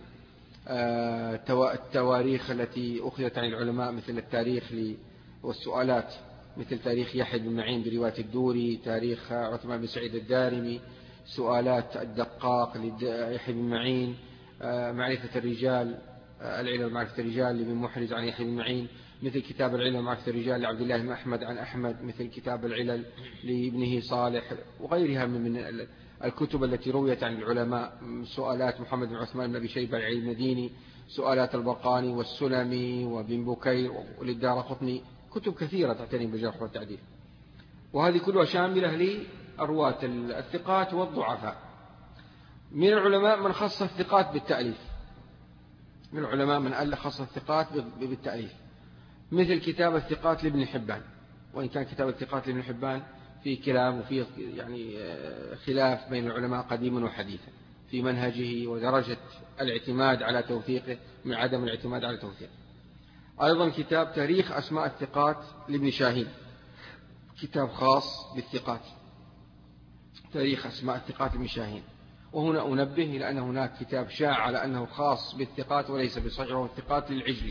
التواريخ التي أخذت عن العلماء مثل التاريخ والسؤالات مثل تاريخ يحيى بن معين برواية الدوري، تاريخ عثمان بن سعيد الدارمي، سؤالات الدقاق ليحيى بن معين، معرفة الرجال، العلم ومعرفة الرجال لابن محرز عن يحيى بن معين، مثل كتاب العلم ومعرفة الرجال لعبد الله بن أحمد عن أحمد، مثل كتاب العلل لابنه صالح، وغيرها من الكتب التي رويت عن العلماء، سؤالات محمد بن عثمان بن أبي شيبة العلم المديني، سؤالات البرقاني والسلمي وبن بكير وللدارقطني، كتب كثيرة تعتني بالجرح والتعديل، وهذه كلها شاملة للرواة الثقات والضعفاء. من العلماء من خص الثقات بالتأليف، من العلماء من ألف خص الثقات بالتأليف، مثل كتاب الثقات لابن حبان، وإن كان كتاب الثقات لابن حبان فيه كلام وفيه يعني خلاف بين العلماء قديما وحديثا في منهجه ودرجة الاعتماد على توثيقه من عدم الاعتماد على توثيقه. أيضا كتاب تاريخ أسماء الثقات لابن شاهين، كتاب خاص بالثقات، تاريخ أسماء الثقات لابن شاهين. وهنا أنبه إلى أن هناك كتاب شاع على أنه خاص بالثقات وليس بصحيح، وهو الثقات للعجلي.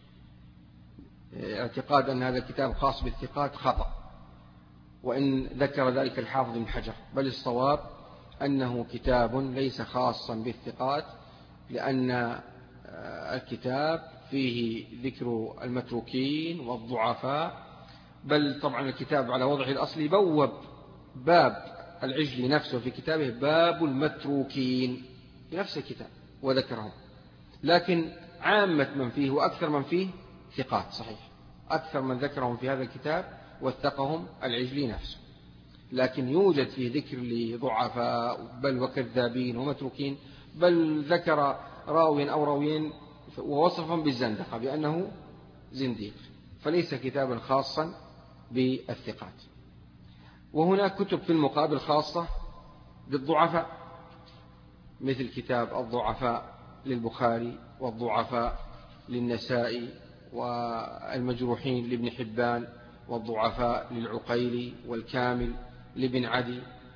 اعتقاد أن هذا الكتاب خاص بالثقات خطأ، وإن ذكر ذلك الحافظ بن حجر، بل الصواب أنه كتاب ليس خاصا بالثقات، لأن الكتاب فيه ذكر المتروكين والضعفاء، بل طبعا الكتاب على وضعه الأصلي بوب باب العجلي نفسه في كتابه باب المتروكين في نفس الكتاب وذكرهم، لكن عامة من فيه وأكثر من فيه ثقات صحيح، أكثر من ذكرهم في هذا الكتاب وثقهم العجلي نفسه، لكن يوجد فيه ذكر لضعفاء بل وكذابين ومتروكين، بل ذكر راوي أو راويين ووصفهم بالزندقة بأنه زنديق، فليس كتابا خاصا بالثقات. وهناك كتب في المقابل خاصة بالضعفاء، مثل كتاب الضعفاء للبخاري، والضعفاء للنسائي، والمجروحين لابن حبان، والضعفاء للعقيلي، والكامل لابن عدي.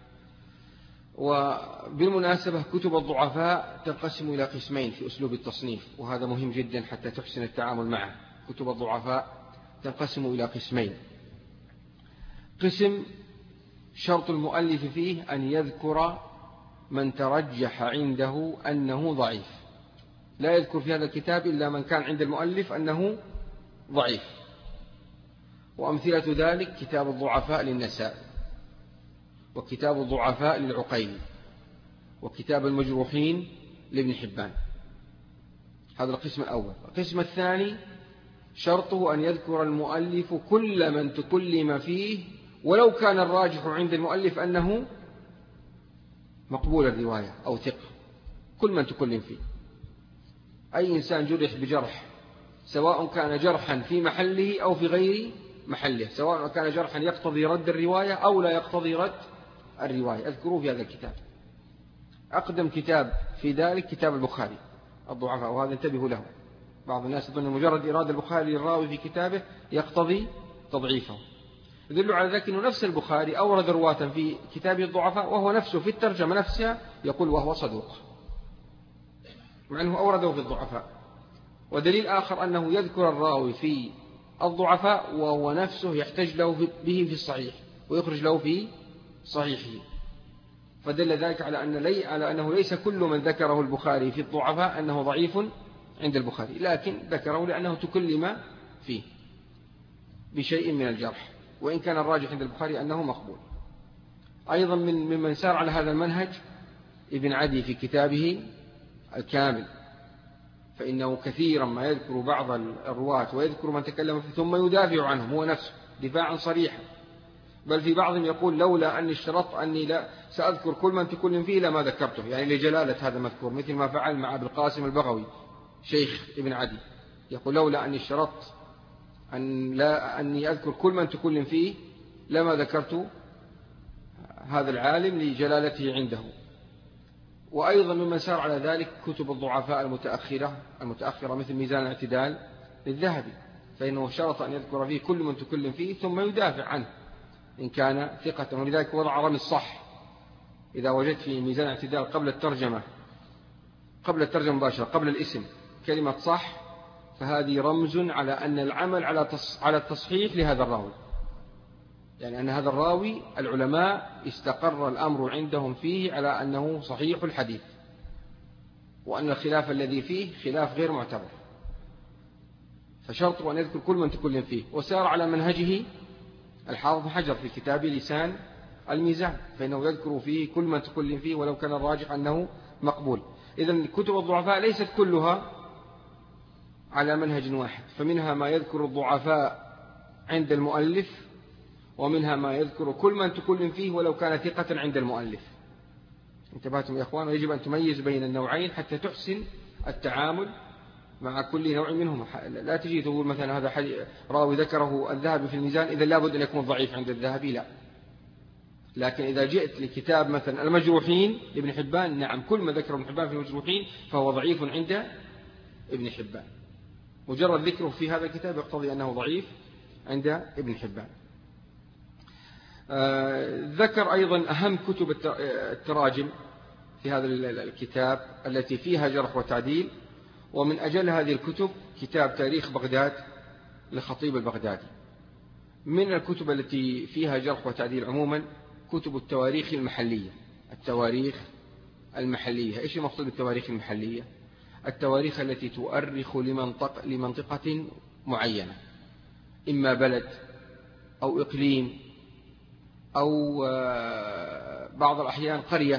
وبالمناسبة كتب الضعفاء تنقسم إلى قسمين في أسلوب التصنيف، وهذا مهم جدا حتى تحسن التعامل معه. كتب الضعفاء تنقسم إلى قسمين: قسم شرط المؤلف فيه أن يذكر من ترجح عنده أنه ضعيف، لا يذكر في هذا الكتاب إلا من كان عند المؤلف أنه ضعيف. وأمثلة ذلك كتاب الضعفاء للنسائي، وكتاب الضعفاء للعقيلي، وكتاب المجروحين لابن حبان. هذا القسم الأول. القسم الثاني شرطه أن يذكر المؤلف كل من تكلم فيه، ولو كان الراجح عند المؤلف أنه مقبول الرواية أو ثقة، كل من تكلم فيه. أي إنسان جرح بجرح، سواء كان جرحا في محله أو في غير محله، سواء كان جرحا يقتضي رد الرواية أو لا يقتضي رد الرواية، اذكروه في هذا الكتاب. أقدم كتاب في ذلك كتاب البخاري الضعفاء، وهذا انتبهوا له. بعض الناس يظن مجرد إرادة البخاري للراوي في كتابه يقتضي تضعيفه. يدل على ذلك أنه نفس البخاري أورد رواة في كتابه الضعفاء وهو نفسه في الترجمة نفسها يقول وهو صدوق، مع أنه أورده في الضعفاء. ودليل آخر أنه يذكر الراوي في الضعفاء وهو نفسه يحتج له به في الصحيح ويخرج له في صحيحه، فدل ذلك على أن لي على أنه ليس كل من ذكره البخاري في الضعفاء أنه ضعيف عند البخاري، لكن ذكره لأنه تكلم فيه بشيء من الجرح، وإن كان الراجح عند البخاري أنه مقبول. أيضا من ممن سار على هذا المنهج ابن عدي في كتابه الكامل، فإنه كثيرا ما يذكر بعض الرواة ويذكر من تكلم فيه ثم يدافع عنهم هو نفسه دفاعا صريحا، بل في بعضهم يقول لولا أني اشترطت أني لا سأذكر كل من تكلم فيه لما ذكرته، يعني لجلالة هذا المذكور، مثل ما فعل مع أبي القاسم البغوي شيخ ابن عدي، يقول لولا أني اشترطت أن لا أني أذكر كل من تكلم فيه لما ذكرت هذا العالم لجلالته عنده. وأيضا ممن سار على ذلك كتب الضعفاء المتأخرة المتأخرة مثل ميزان الاعتدال للذهبي، فإنه شرط أن يذكر فيه كل من تكلم فيه ثم يدافع عنه إن كان ثقة، ولذلك وضع رمي الصح. إذا وجدت في ميزان الاعتدال قبل الترجمة قبل الترجمة مباشرة قبل الاسم كلمة صح، فهذه رمز على أن العمل على على التصحيح لهذا الراوي، يعني أن هذا الراوي العلماء استقر الأمر عندهم فيه على أنه صحيح الحديث، وأن الخلاف الذي فيه خلاف غير معتبر، فشرط أن يذكر كل من تكلم فيه. وسار على منهجه الحافظ بن حجر في كتاب لسان الميزان، فإنه يذكر فيه كل من تكلم فيه ولو كان الراجح أنه مقبول. إذن كتب الضعفاء ليست كلها على منهج واحد، فمنها ما يذكر الضعفاء عند المؤلف، ومنها ما يذكر كل من تكلم فيه ولو كان ثقة عند المؤلف. انتبهتم يا أخوان؟ ويجب أن تميز بين النوعين حتى تحسن التعامل مع كل نوع منهم. لا تجي تقول مثلا هذا راوي ذكره الذهبي في الميزان إذا لابد أن يكون ضعيف عند الذهبي، لا. لكن إذا جئت لكتاب مثلا المجروحين لابن حبان، نعم كل ما ذكره ابن حبان في المجروحين فهو ضعيف عند ابن حبان، مجرد ذكره في هذا الكتاب يقتضي أنه ضعيف عند ابن حبان. آه ذكر أيضا أهم كتب التراجم في هذا الكتاب التي فيها جرح وتعديل، ومن أجل هذه الكتب كتاب تاريخ بغداد لخطيب البغدادي. من الكتب التي فيها جرح وتعديل عموما كتب التواريخ المحلية. التواريخ المحلية، إيش المقصود بالتواريخ المحلية؟ التواريخ التي تؤرخ لمنطقة, لمنطقة معينة، إما بلد أو إقليم أو بعض الأحيان قرية.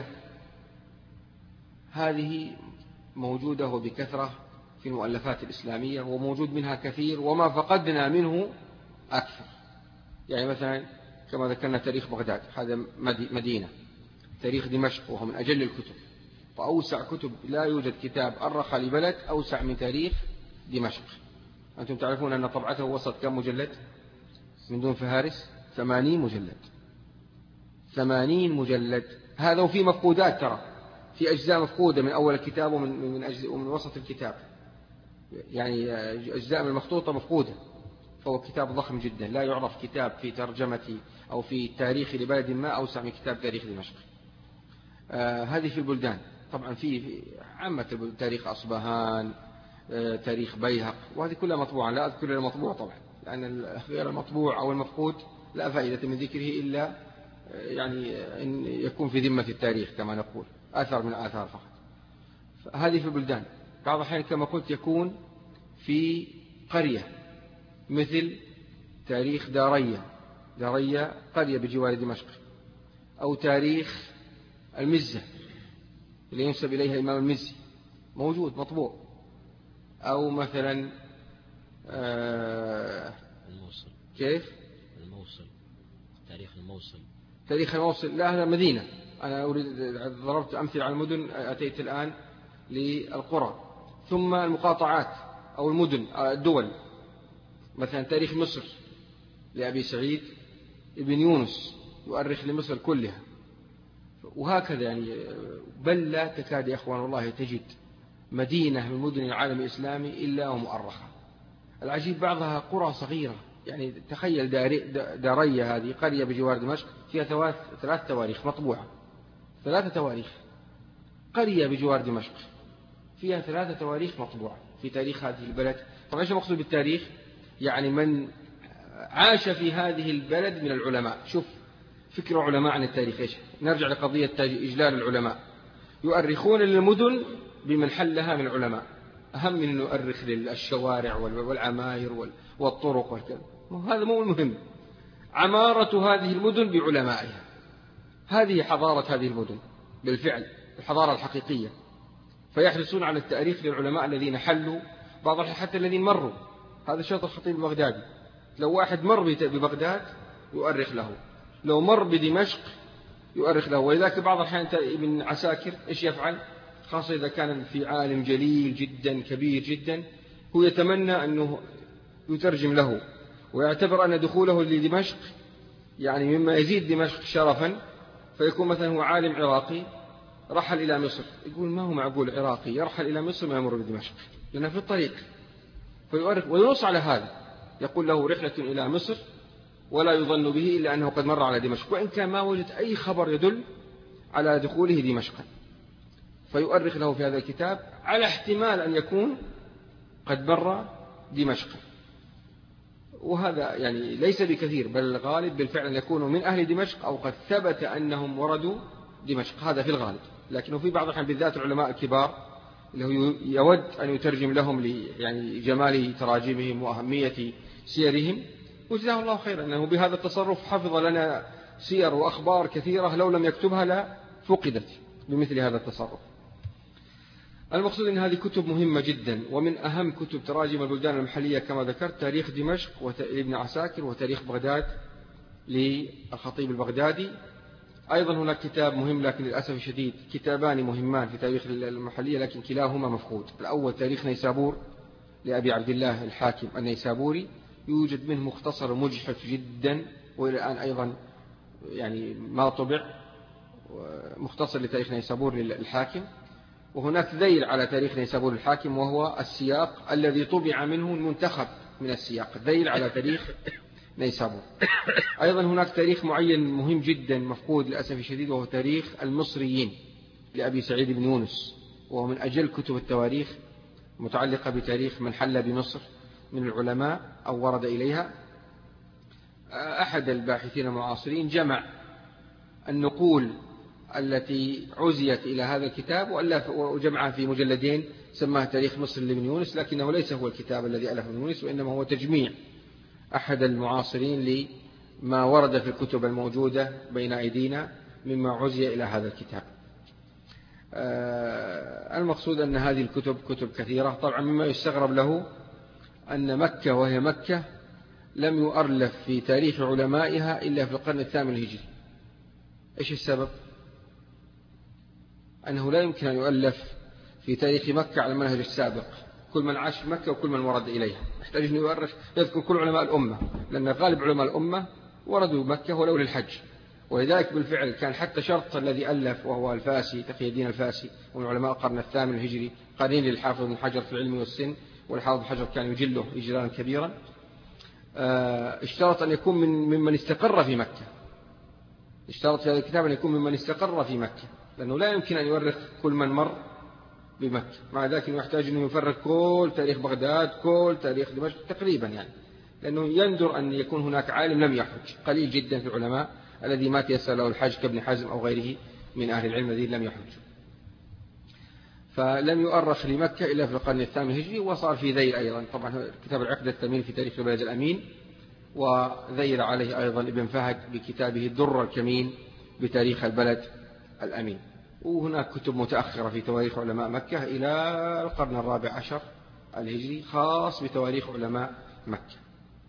هذه موجودة بكثرة في المؤلفات الإسلامية، وموجود منها كثير وما فقدنا منه أكثر. يعني مثلا كما ذكرنا تاريخ بغداد، هذا مدينة. تاريخ دمشق وهو من أجل الكتب، وأوسع كتب، لا يوجد كتاب أرخ لبلد أوسع من تاريخ دمشق. أنتم تعرفون أن طبعته وصلت كم مجلد من دون فهارس؟ ثمانين مجلد. ثمانين مجلد. هذا وفي مفقودات، ترى في أجزاء مفقودة من أول الكتاب ومن من أجزاء ومن وسط الكتاب، يعني أجزاء من المخطوطة مفقودة. فهو كتاب ضخم جدا، لا يعرف كتاب في ترجمة أو في تاريخ لبلد ما أوسع من كتاب تاريخ دمشق. آه هذه في البلدان. طبعا في عامة تاريخ أصبهان، آه تاريخ بيهق، وهذه كلها مطبوعة. لا أذكر المطبوع طبعا، لأن غير المطبوع أو المفقود لا فائدة من ذكره إلا آه يعني أن يكون في ذمة التاريخ كما نقول، أثر من آثار فقط. هذه في البلدان. بعض الأحيان كما قلت يكون في قرية، مثل تاريخ دارية. دارية قرية بجوار دمشق. أو تاريخ المزة اللي ينسب إليها الإمام المزي، موجود مطبوع. أو مثلا آه الموصل. كيف؟ الموصل، تاريخ الموصل. تاريخ الموصل لا، هذا مدينة. أنا أريد ضربت أمثل على المدن، أتيت الآن للقرى. ثم المقاطعات أو المدن، الدول. مثلا تاريخ مصر لأبي سعيد ابن يونس يؤرخ لمصر كلها، وهكذا. يعني بل لا تكاد يا أخوان والله تجد مدينة من مدن العالم الإسلامي إلا ومؤرخة. العجيب بعضها قرى صغيرة. يعني تخيل دارية، هذه قرية بجوار دمشق فيها ثلاث ثلاث تواريخ مطبوعة. ثلاثة تواريخ. قرية بجوار دمشق فيها ثلاثة تواريخ مطبوعة في تاريخ هذه البلد. طبعا ايش المقصود بالتاريخ؟ يعني من عاش في هذه البلد من العلماء. شوف فكر علماء عن التاريخ ايش. نرجع لقضية إجلال العلماء. يؤرخون للمدن بمن حلها من العلماء، أهم من أن يؤرخ للشوارع والعماير والطرق والكلام. هذا مو المهم. عمارة هذه المدن بعلمائها، هذه حضارة هذه المدن بالفعل، الحضارة الحقيقية. فيحرصون على التاريخ للعلماء الذين حلوا، بعض حتى الذين مروا. هذا شرط الخطيب البغدادي. لو واحد مر ببغداد يؤرخ له، لو مر بدمشق يؤرخ له. ولذلك بعض الأحيان ابن عساكر إيش يفعل؟ خاصة إذا كان في عالم جليل جدا كبير جدا، هو يتمنى أنه يترجم له، ويعتبر أن دخوله لدمشق يعني مما يزيد دمشق شرفا. فيكون مثلا هو عالم عراقي رحل إلى مصر، يقول ما هو معقول عراقي يرحل إلى مصر ما يمر بدمشق، لأنه في الطريق. فيؤرخ وينص على هذا، يقول له رحلة إلى مصر ولا يظن به إلا أنه قد مر على دمشق، وإن كان ما وجد أي خبر يدل على دخوله دمشقا. فيؤرخ له في هذا الكتاب على احتمال أن يكون قد مر دمشق. وهذا يعني ليس بكثير، بل الغالب بالفعل أن يكونوا من أهل دمشق أو قد ثبت أنهم وردوا دمشق، هذا في الغالب. لكنه في بعض الأحيان بالذات العلماء الكبار اللي هو يود أن يترجم لهم يعني جمال تراجمهم وأهمية سيرهم، وجزاه الله خيرا أنه بهذا التصرف حفظ لنا سير وأخبار كثيرة لو لم يكتبها لا فقدت بمثل هذا التصرف. المقصود أن هذه كتب مهمة جدا، ومن أهم كتب تراجم البلدان المحلية كما ذكرت تاريخ دمشق لابن عساكر وتاريخ بغداد للخطيب البغدادي. أيضا هناك كتاب مهم لكن للأسف الشديد كتابان مهمان في تاريخ المحلية لكن كلاهما مفقود. الأول تاريخ نيسابور لأبي عبد الله الحاكم النيسابوري، يوجد منه مختصر مجحف جدا وإلى الآن أيضا يعني ما طبع، مختصر لتاريخ نيسابور للحاكم. وهناك ذيل على تاريخ نيسابور الحاكم وهو السياق الذي طبع منه المنتخب من السياق، ذيل على تاريخ نيسابور. أيضا هناك تاريخ معين مهم جدا مفقود للأسف الشديد وهو تاريخ المصريين لأبي سعيد بن يونس، وهو من أجل كتب التواريخ متعلقة بتاريخ من حل بمصر من العلماء أو ورد إليها. أحد الباحثين المعاصرين جمع النقول التي عزيت إلى هذا الكتاب وجمعها في مجلدين سماه تاريخ مصر لابن يونس، لكنه ليس هو الكتاب الذي ألفه ابن يونس، وإنما هو تجميع أحد المعاصرين لما ورد في الكتب الموجودة بين أيدينا مما عزي إلى هذا الكتاب. المقصود أن هذه الكتب كتب كثيرة. طبعا مما يستغرب له أن مكة وهي مكة لم يؤلف في تاريخ علمائها إلا في القرن الثامن الهجري. إيش السبب؟ أنه لا يمكن أن يؤلف في تاريخ مكة على المنهج السابق، كل من عاش في مكة وكل من ورد إليها يحتاج أن يؤرخ يذكر كل علماء الأمة، لأن غالب علماء الأمة وردوا مكة ولو للحج. ولذلك بالفعل كان حتى شرط الذي ألف وهو الفاسي تقي الدين الفاسي ومن علماء القرن الثامن الهجري قرين للحافظ بن حجر في العلم والسن، والحافظ بن حجر كان يجله إجلالا كبيرا، اشترط أن يكون من ممن استقر في مكة، اشترط في هذا الكتاب أن يكون ممن استقر في مكة، لأنه لا يمكن أن يؤرخ كل من مر بمكة. مع ذلك يحتاج أن يفرق كل تاريخ بغداد كل تاريخ دمشق تقريبا، يعني لأنه يندر أن يكون هناك عالم لم يحج، قليل جدا في العلماء الذي ما تيسر له الحج كابن حزم أو غيره من أهل العلم الذين لم يحجوا. فلم يؤرخ لمكة إلا في القرن الثامن الهجري، وصار في ذيل أيضا. طبعا كتاب العقد الثمين في تاريخ البلد الأمين، وذيل عليه أيضا ابن فهد بكتابه الدر الكمين بتاريخ البلد الأمين. وهناك كتب متأخرة في تواريخ علماء مكة إلى القرن الرابع عشر الهجري خاص بتواريخ علماء مكة.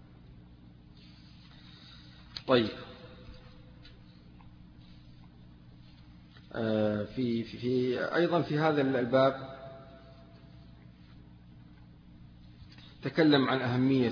طيب، في, في, في أيضا في هذا الباب تكلم عن أهمية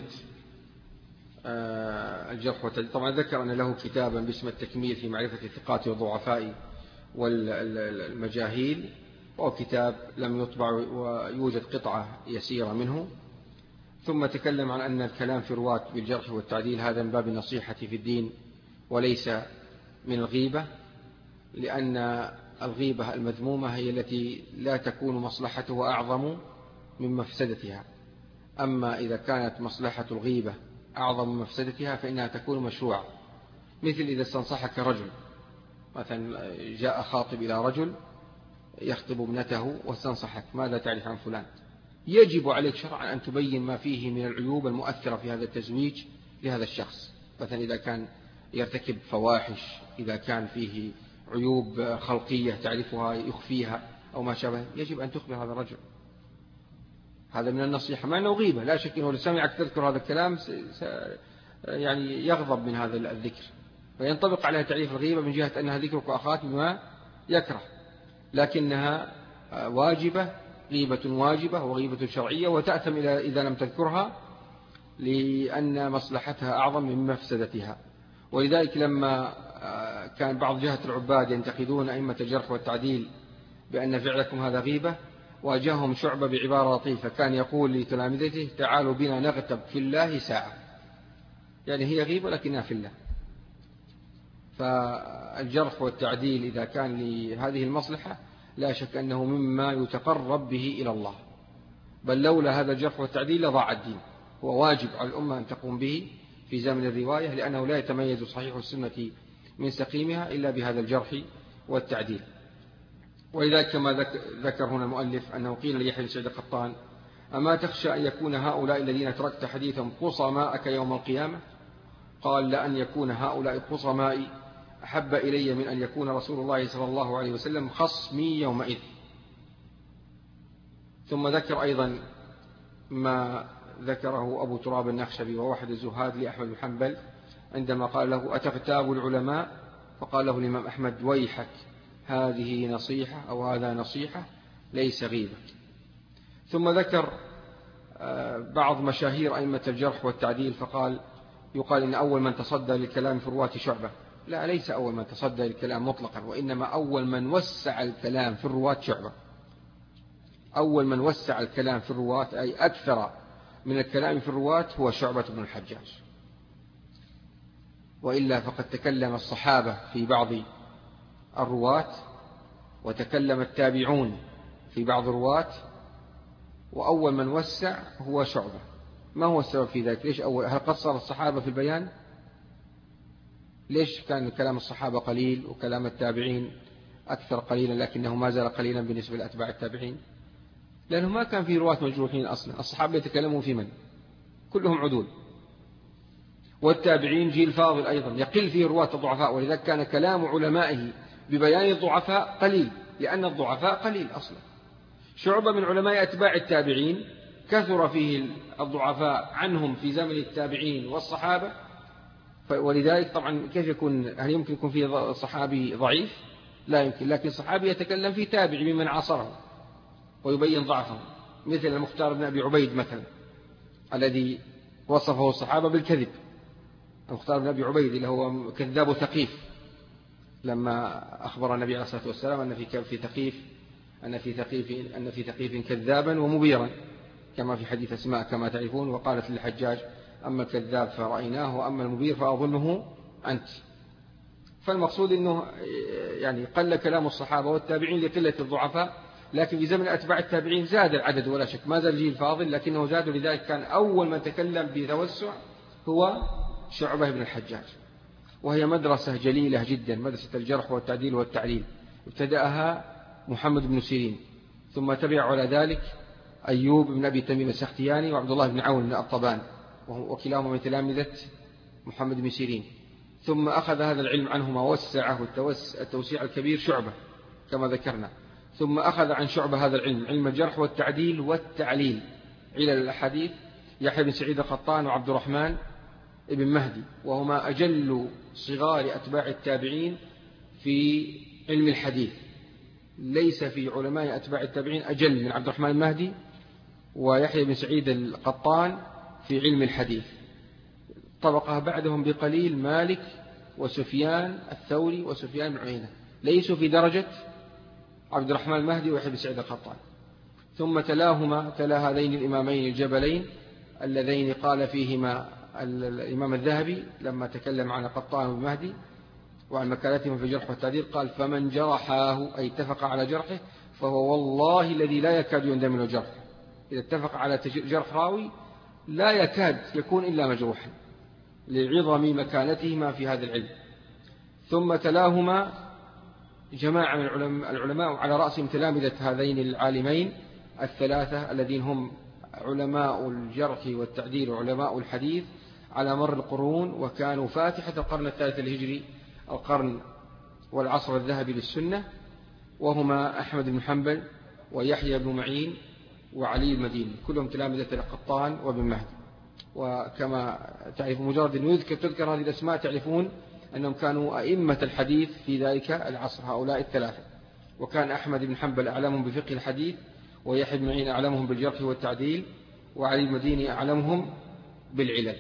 الجرح والتعديل. طبعا ذكر أن له كتابا باسم التكميل في معرفة الثقات والضعفاء والمجاهيل، وهو كتاب لم يطبع ويوجد قطعة يسيرة منه. ثم تكلم عن أن الكلام في رواة بالجرح والتعديل هذا من باب النصيحة في الدين وليس من الغيبة، لأن الغيبة المذمومة هي التي لا تكون مصلحتها أعظم من مفسدتها. أما إذا كانت مصلحة الغيبة أعظم من مفسدتها فإنها تكون مشروعة. مثل إذا استنصحك رجل، مثلا جاء خاطب إلى رجل يخطب ابنته واستنصحك ماذا تعرف عن فلان، يجب عليك شرعا أن تبين ما فيه من العيوب المؤثرة في هذا التزويج لهذا الشخص. مثلا إذا كان يرتكب فواحش، إذا كان فيه عيوب خلقية تعرفها يخفيها أو ما شابه، يجب أن تخبر هذا الرجل. هذا من النصيحة، مع أنه غيبة لا شك أنه لسمعك تذكر هذا الكلام يعني يغضب من هذا الذكر، فينطبق عليها تعريف الغيبة من جهة أنها ذكرك أخاك بما يكره، لكنها واجبة، غيبة واجبة وغيبة شرعية، وتأثم إذا لم تذكرها لأن مصلحتها أعظم من مفسدتها. ولذلك لما كان بعض جهة العباد ينتقدون أئمة الجرح والتعديل بأن فعلكم هذا غيبة، واجههم شعبة بعبارة لطيفة، كان يقول لتلامذته تعالوا بنا نغتب في الله ساعة، يعني هي غيبة لكنها في الله. فالجرح والتعديل إذا كان لهذه المصلحة لا شك أنه مما يتقرب به إلى الله، بل لولا هذا الجرح والتعديل لضاع الدين، هو واجب على الأمة أن تقوم به في زمن الرواية، لأنه لا يتميز صحيح السنة من سقيمها إلا بهذا الجرح والتعديل. ولذلك كما ذكر هنا المؤلف أنه قيل ليحيى بن سعيد القطان: أما تخشى أن يكون هؤلاء الذين تركت حديثهم قصماءك يوم القيامة؟ قال: لأن يكون هؤلاء قصمائي أحب إلي من أن يكون رسول الله صلى الله عليه وسلم خصمي يومئذ. ثم ذكر أيضا ما ذكره أبو تراب النخشبي وهو أحد الزهاد لأحمد بن حنبل عندما قال له: أتغتاب العلماء؟ فقال له الإمام أحمد: ويحك، هذه نصيحة أو هذا نصيحة ليس غيبة. ثم ذكر بعض مشاهير أئمة الجرح والتعديل فقال: يقال إن أول من تصدى للكلام في رواة شعبة. لا، ليس أول من تصدى للكلام مطلقا، وإنما أول من وسع الكلام في الرواة شعبة. أول من وسع الكلام في الرواة أي أكثر من الكلام في الرواة هو شعبة بن الحجاج. وإلا فقد تكلم الصحابة في بعض الرواة، وتكلم التابعون في بعض الرواة، وأول من وسع هو شعبة. ما هو السبب في ذلك؟ ليش أول؟ هل قصر الصحابة في البيان؟ ليش كان كلام الصحابة قليل وكلام التابعين أكثر قليلا، لكنه ما زال قليلا بالنسبة لأتباع التابعين؟ لأنه ما كان في رواة مجروحين أصلا. الصحابة يتكلمون في من؟ كلهم عدول. والتابعين جيل فاضل أيضا يقل فيه رواة الضعفاء، ولذلك كان كلام علمائه ببيان الضعفاء قليل، لأن الضعفاء قليل أصلا. شعبة من علماء أتباع التابعين كثر فيه الضعفاء عنهم في زمن التابعين والصحابة، ولذلك طبعا كيف يكون؟ هل يمكن يكون فيه صحابي ضعيف؟ لا يمكن. لكن صحابي يتكلم في تابعي ممن عاصره ويبين ضعفه، مثل المختار بن أبي عبيد مثلا الذي وصفه الصحابة بالكذب. المختار بن أبي عبيد اللي هو كذاب ثقيف، لما أخبر النبي عليه الصلاة والسلام أن في في ثقيف أن في ثقيف أن في ثقيف كذابا ومبيرا، كما في حديث أسماء كما تعرفون. وقالت للحجاج: أما الكذاب فرأيناه وأما المبير فأظنه أنت. فالمقصود أنه يعني قل كلام الصحابة والتابعين لقلة الضعفاء، لكن في زمن أتباع التابعين زاد العدد ولا شك، ما زال جيل فاضل لكنه زاد. لذلك كان أول من تكلم بتوسع هو شعبة بن الحجاج. وهي مدرسة جليلة جدا، مدرسة الجرح والتعديل والتعليل. ابتدأها محمد بن سيرين، ثم تبع على ذلك أيوب بن أبي تميم السختياني وعبد الله بن عون بن الطبان، وكلاهما من تلامذة محمد بن سيرين. ثم أخذ هذا العلم عنهما ووسعه التوسيع الكبير شعبة كما ذكرنا. ثم أخذ عن شعبة هذا العلم، علم الجرح والتعديل والتعليل، علل الأحاديث، يحيى بن سعيد القطان وعبد الرحمن ابن مهدي، وهما أجل صغار أتباع التابعين في علم الحديث. ليس في علماء أتباع التابعين أجل من عبد الرحمن المهدي ويحيى بن سعيد القطان في علم الحديث. طبقه بعدهم بقليل مالك وسفيان الثوري وسفيان بن عيينة، ليسوا في درجة عبد الرحمن المهدي ويحيى بن سعيد القطان. ثم تلاهما تلا هذين الإمامين الجبلين اللذين قال فيهما الإمام الذهبي لما تكلم عن قطان والمهدي وعن مكانتهم في الجرح والتعديل، قال: فمن جرحاه أي اتفق على جرحه فهو والله الذي لا يكاد يندم له جرح. إذا اتفق على جرح راوي لا يكاد يكون إلا مجروحا لعظم مكانتهما في هذا العلم. ثم تلاهما جماعة من العلماء على رأسهم تلامذة هذين العالمين الثلاثة الذين هم علماء الجرح والتعديل وعلماء الحديث على مر القرون، وكانوا فاتحة القرن الثالث الهجري، القرن والعصر الذهبي للسنة، وهما أحمد بن حنبل ويحيى بن معين وعلي المديني، كلهم تلامذة القطان وابن مهدي. وكما تعرفون مجرد أن يذكر تذكر هذه الأسماء تعرفون أنهم كانوا أئمة الحديث في ذلك العصر، هؤلاء الثلاثة. وكان أحمد بن حنبل أعلمهم بفقه الحديث، ويحيى بن معين أعلمهم بالجرح والتعديل، وعلي المديني أعلمهم بالعلل.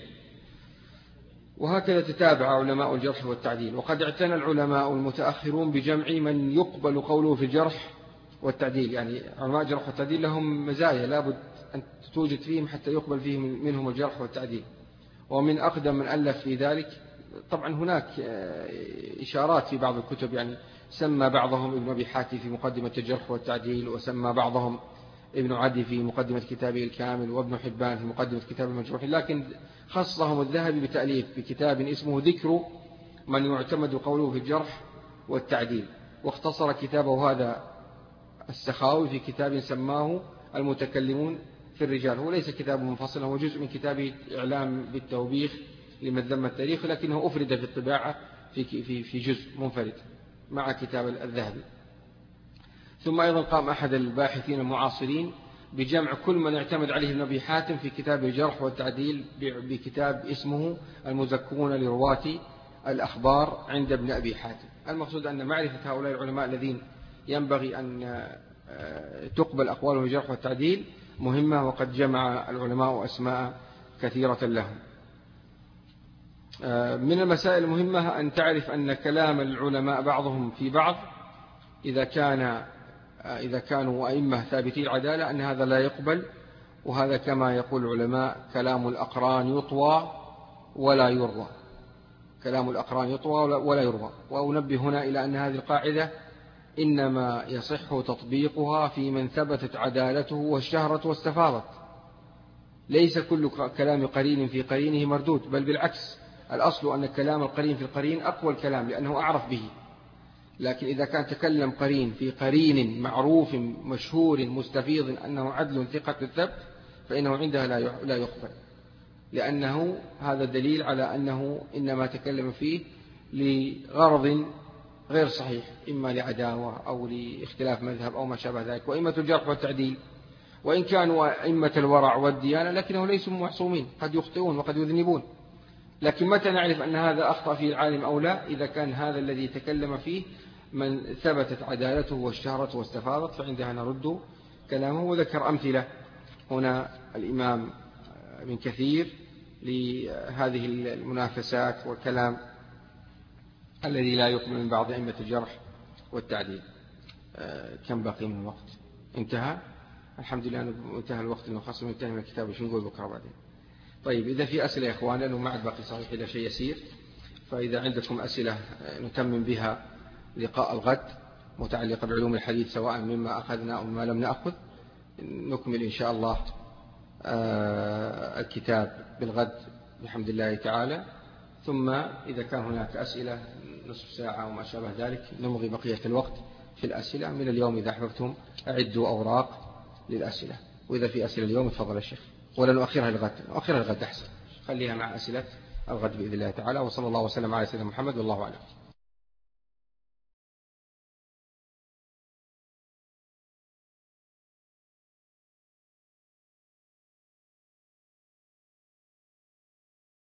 وهكذا تتابع علماء الجرح والتعديل. وقد اعتنى العلماء المتأخرون بجمع من يقبل قوله في الجرح والتعديل، يعني علماء الجرح والتعديل لهم مزايا لابد أن توجد فيهم حتى يقبل فيهم منهم الجرح والتعديل. ومن أقدم من ألف في ذلك، طبعا هناك إشارات في بعض الكتب، يعني سمى بعضهم ابن أبي حاتم في مقدمة الجرح والتعديل، وسمى بعضهم ابن عدي في مقدمة كتابه الكامل، وابن حبان في مقدمة كتاب المجروحين، لكن خصهم الذهبي بتأليف بكتاب اسمه ذكر من يعتمد قوله في الجرح والتعديل، واختصر كتابه هذا السخاوي في كتاب سماه المتكلمون في الرجال. هو ليس كتاب منفصل، هو جزء من كتاب إعلام بالتوبيخ لمن ذم التاريخ، لكنه أفرد في الطباعة في في في جزء منفرد مع كتاب الذهبي. ثم أيضا قام أحد الباحثين المعاصرين بجمع كل من اعتمد عليه ابن أبي حاتم في كتاب الجرح والتعديل بكتاب اسمه المزكون لرواة الأخبار عند ابن أبي حاتم. المقصود أن معرفة هؤلاء العلماء الذين ينبغي أن تقبل أقوالهم في الجرح والتعديل مهمة، وقد جمع العلماء أسماء كثيرة لهم. من المسائل المهمة أن تعرف أن كلام العلماء بعضهم في بعض إذا كان إذا كانوا أئمة ثابتي العدالة أن هذا لا يقبل، وهذا كما يقول العلماء كلام الأقران يطوى ولا يروى. كلام الأقران يطوى ولا يروى. وأنبه هنا إلى أن هذه القاعدة إنما يصح تطبيقها في من ثبتت عدالته واشتهرت واستفاضت. ليس كل كلام قرين في قرينه مردود، بل بالعكس، الأصل أن كلام القرين في القرين أقوى الكلام لأنه أعرف به. لكن إذا كان تكلم قرين في قرين معروف مشهور مستفيض أنه عدل ثقة الثبت، فإنه عندها لا يقبل، لأنه هذا دليل على أنه إنما تكلم فيه لغرض غير صحيح، إما لعداوة أو لاختلاف مذهب أو ما شابه ذلك. وإمة الجرح والتعديل وإن كانوا إمة الورع والديانة لكنهم ليسوا معصومين، قد يخطئون وقد يذنبون. لكن متى نعرف أن هذا أخطأ فيه العالم أو لا؟ إذا كان هذا الذي تكلم فيه من ثبتت عدالته واشتهرت واستفاضت، فعندها نرد كلامه. وذكر أمثلة هنا الإمام ابن كثير لهذه المنافسات والكلام الذي لا يقبل من بعض أئمة الجرح والتعديل. كم باقي من الوقت؟ انتهى؟ الحمد لله انتهى الوقت المخصص وانتهى من الكتاب. وش نقول بكرة بعدين؟ طيب، إذا في أسئلة يا إخوان، لأنه ما عاد باقي صحيح إلا شيء يسير، فإذا عندكم أسئلة نتمم بها لقاء الغد متعلقة بعلوم الحديث سواء مما أخذنا أو ما لم نأخذ، نكمل إن شاء الله الكتاب بالغد بحمد الله تعالى. ثم إذا كان هناك أسئلة نصف ساعة وما شابه ذلك نمضي بقية الوقت في الأسئلة. من اليوم إذا أحببتم أعدوا أوراق للأسئلة، وإذا في أسئلة اليوم تفضل الشيخ، ولا نؤخرها للغد؟ نؤخرها للغد أحسن، خليها مع أسئلة الغد بإذن الله تعالى. وصلى الله وسلم على سيدنا محمد والله أعلم.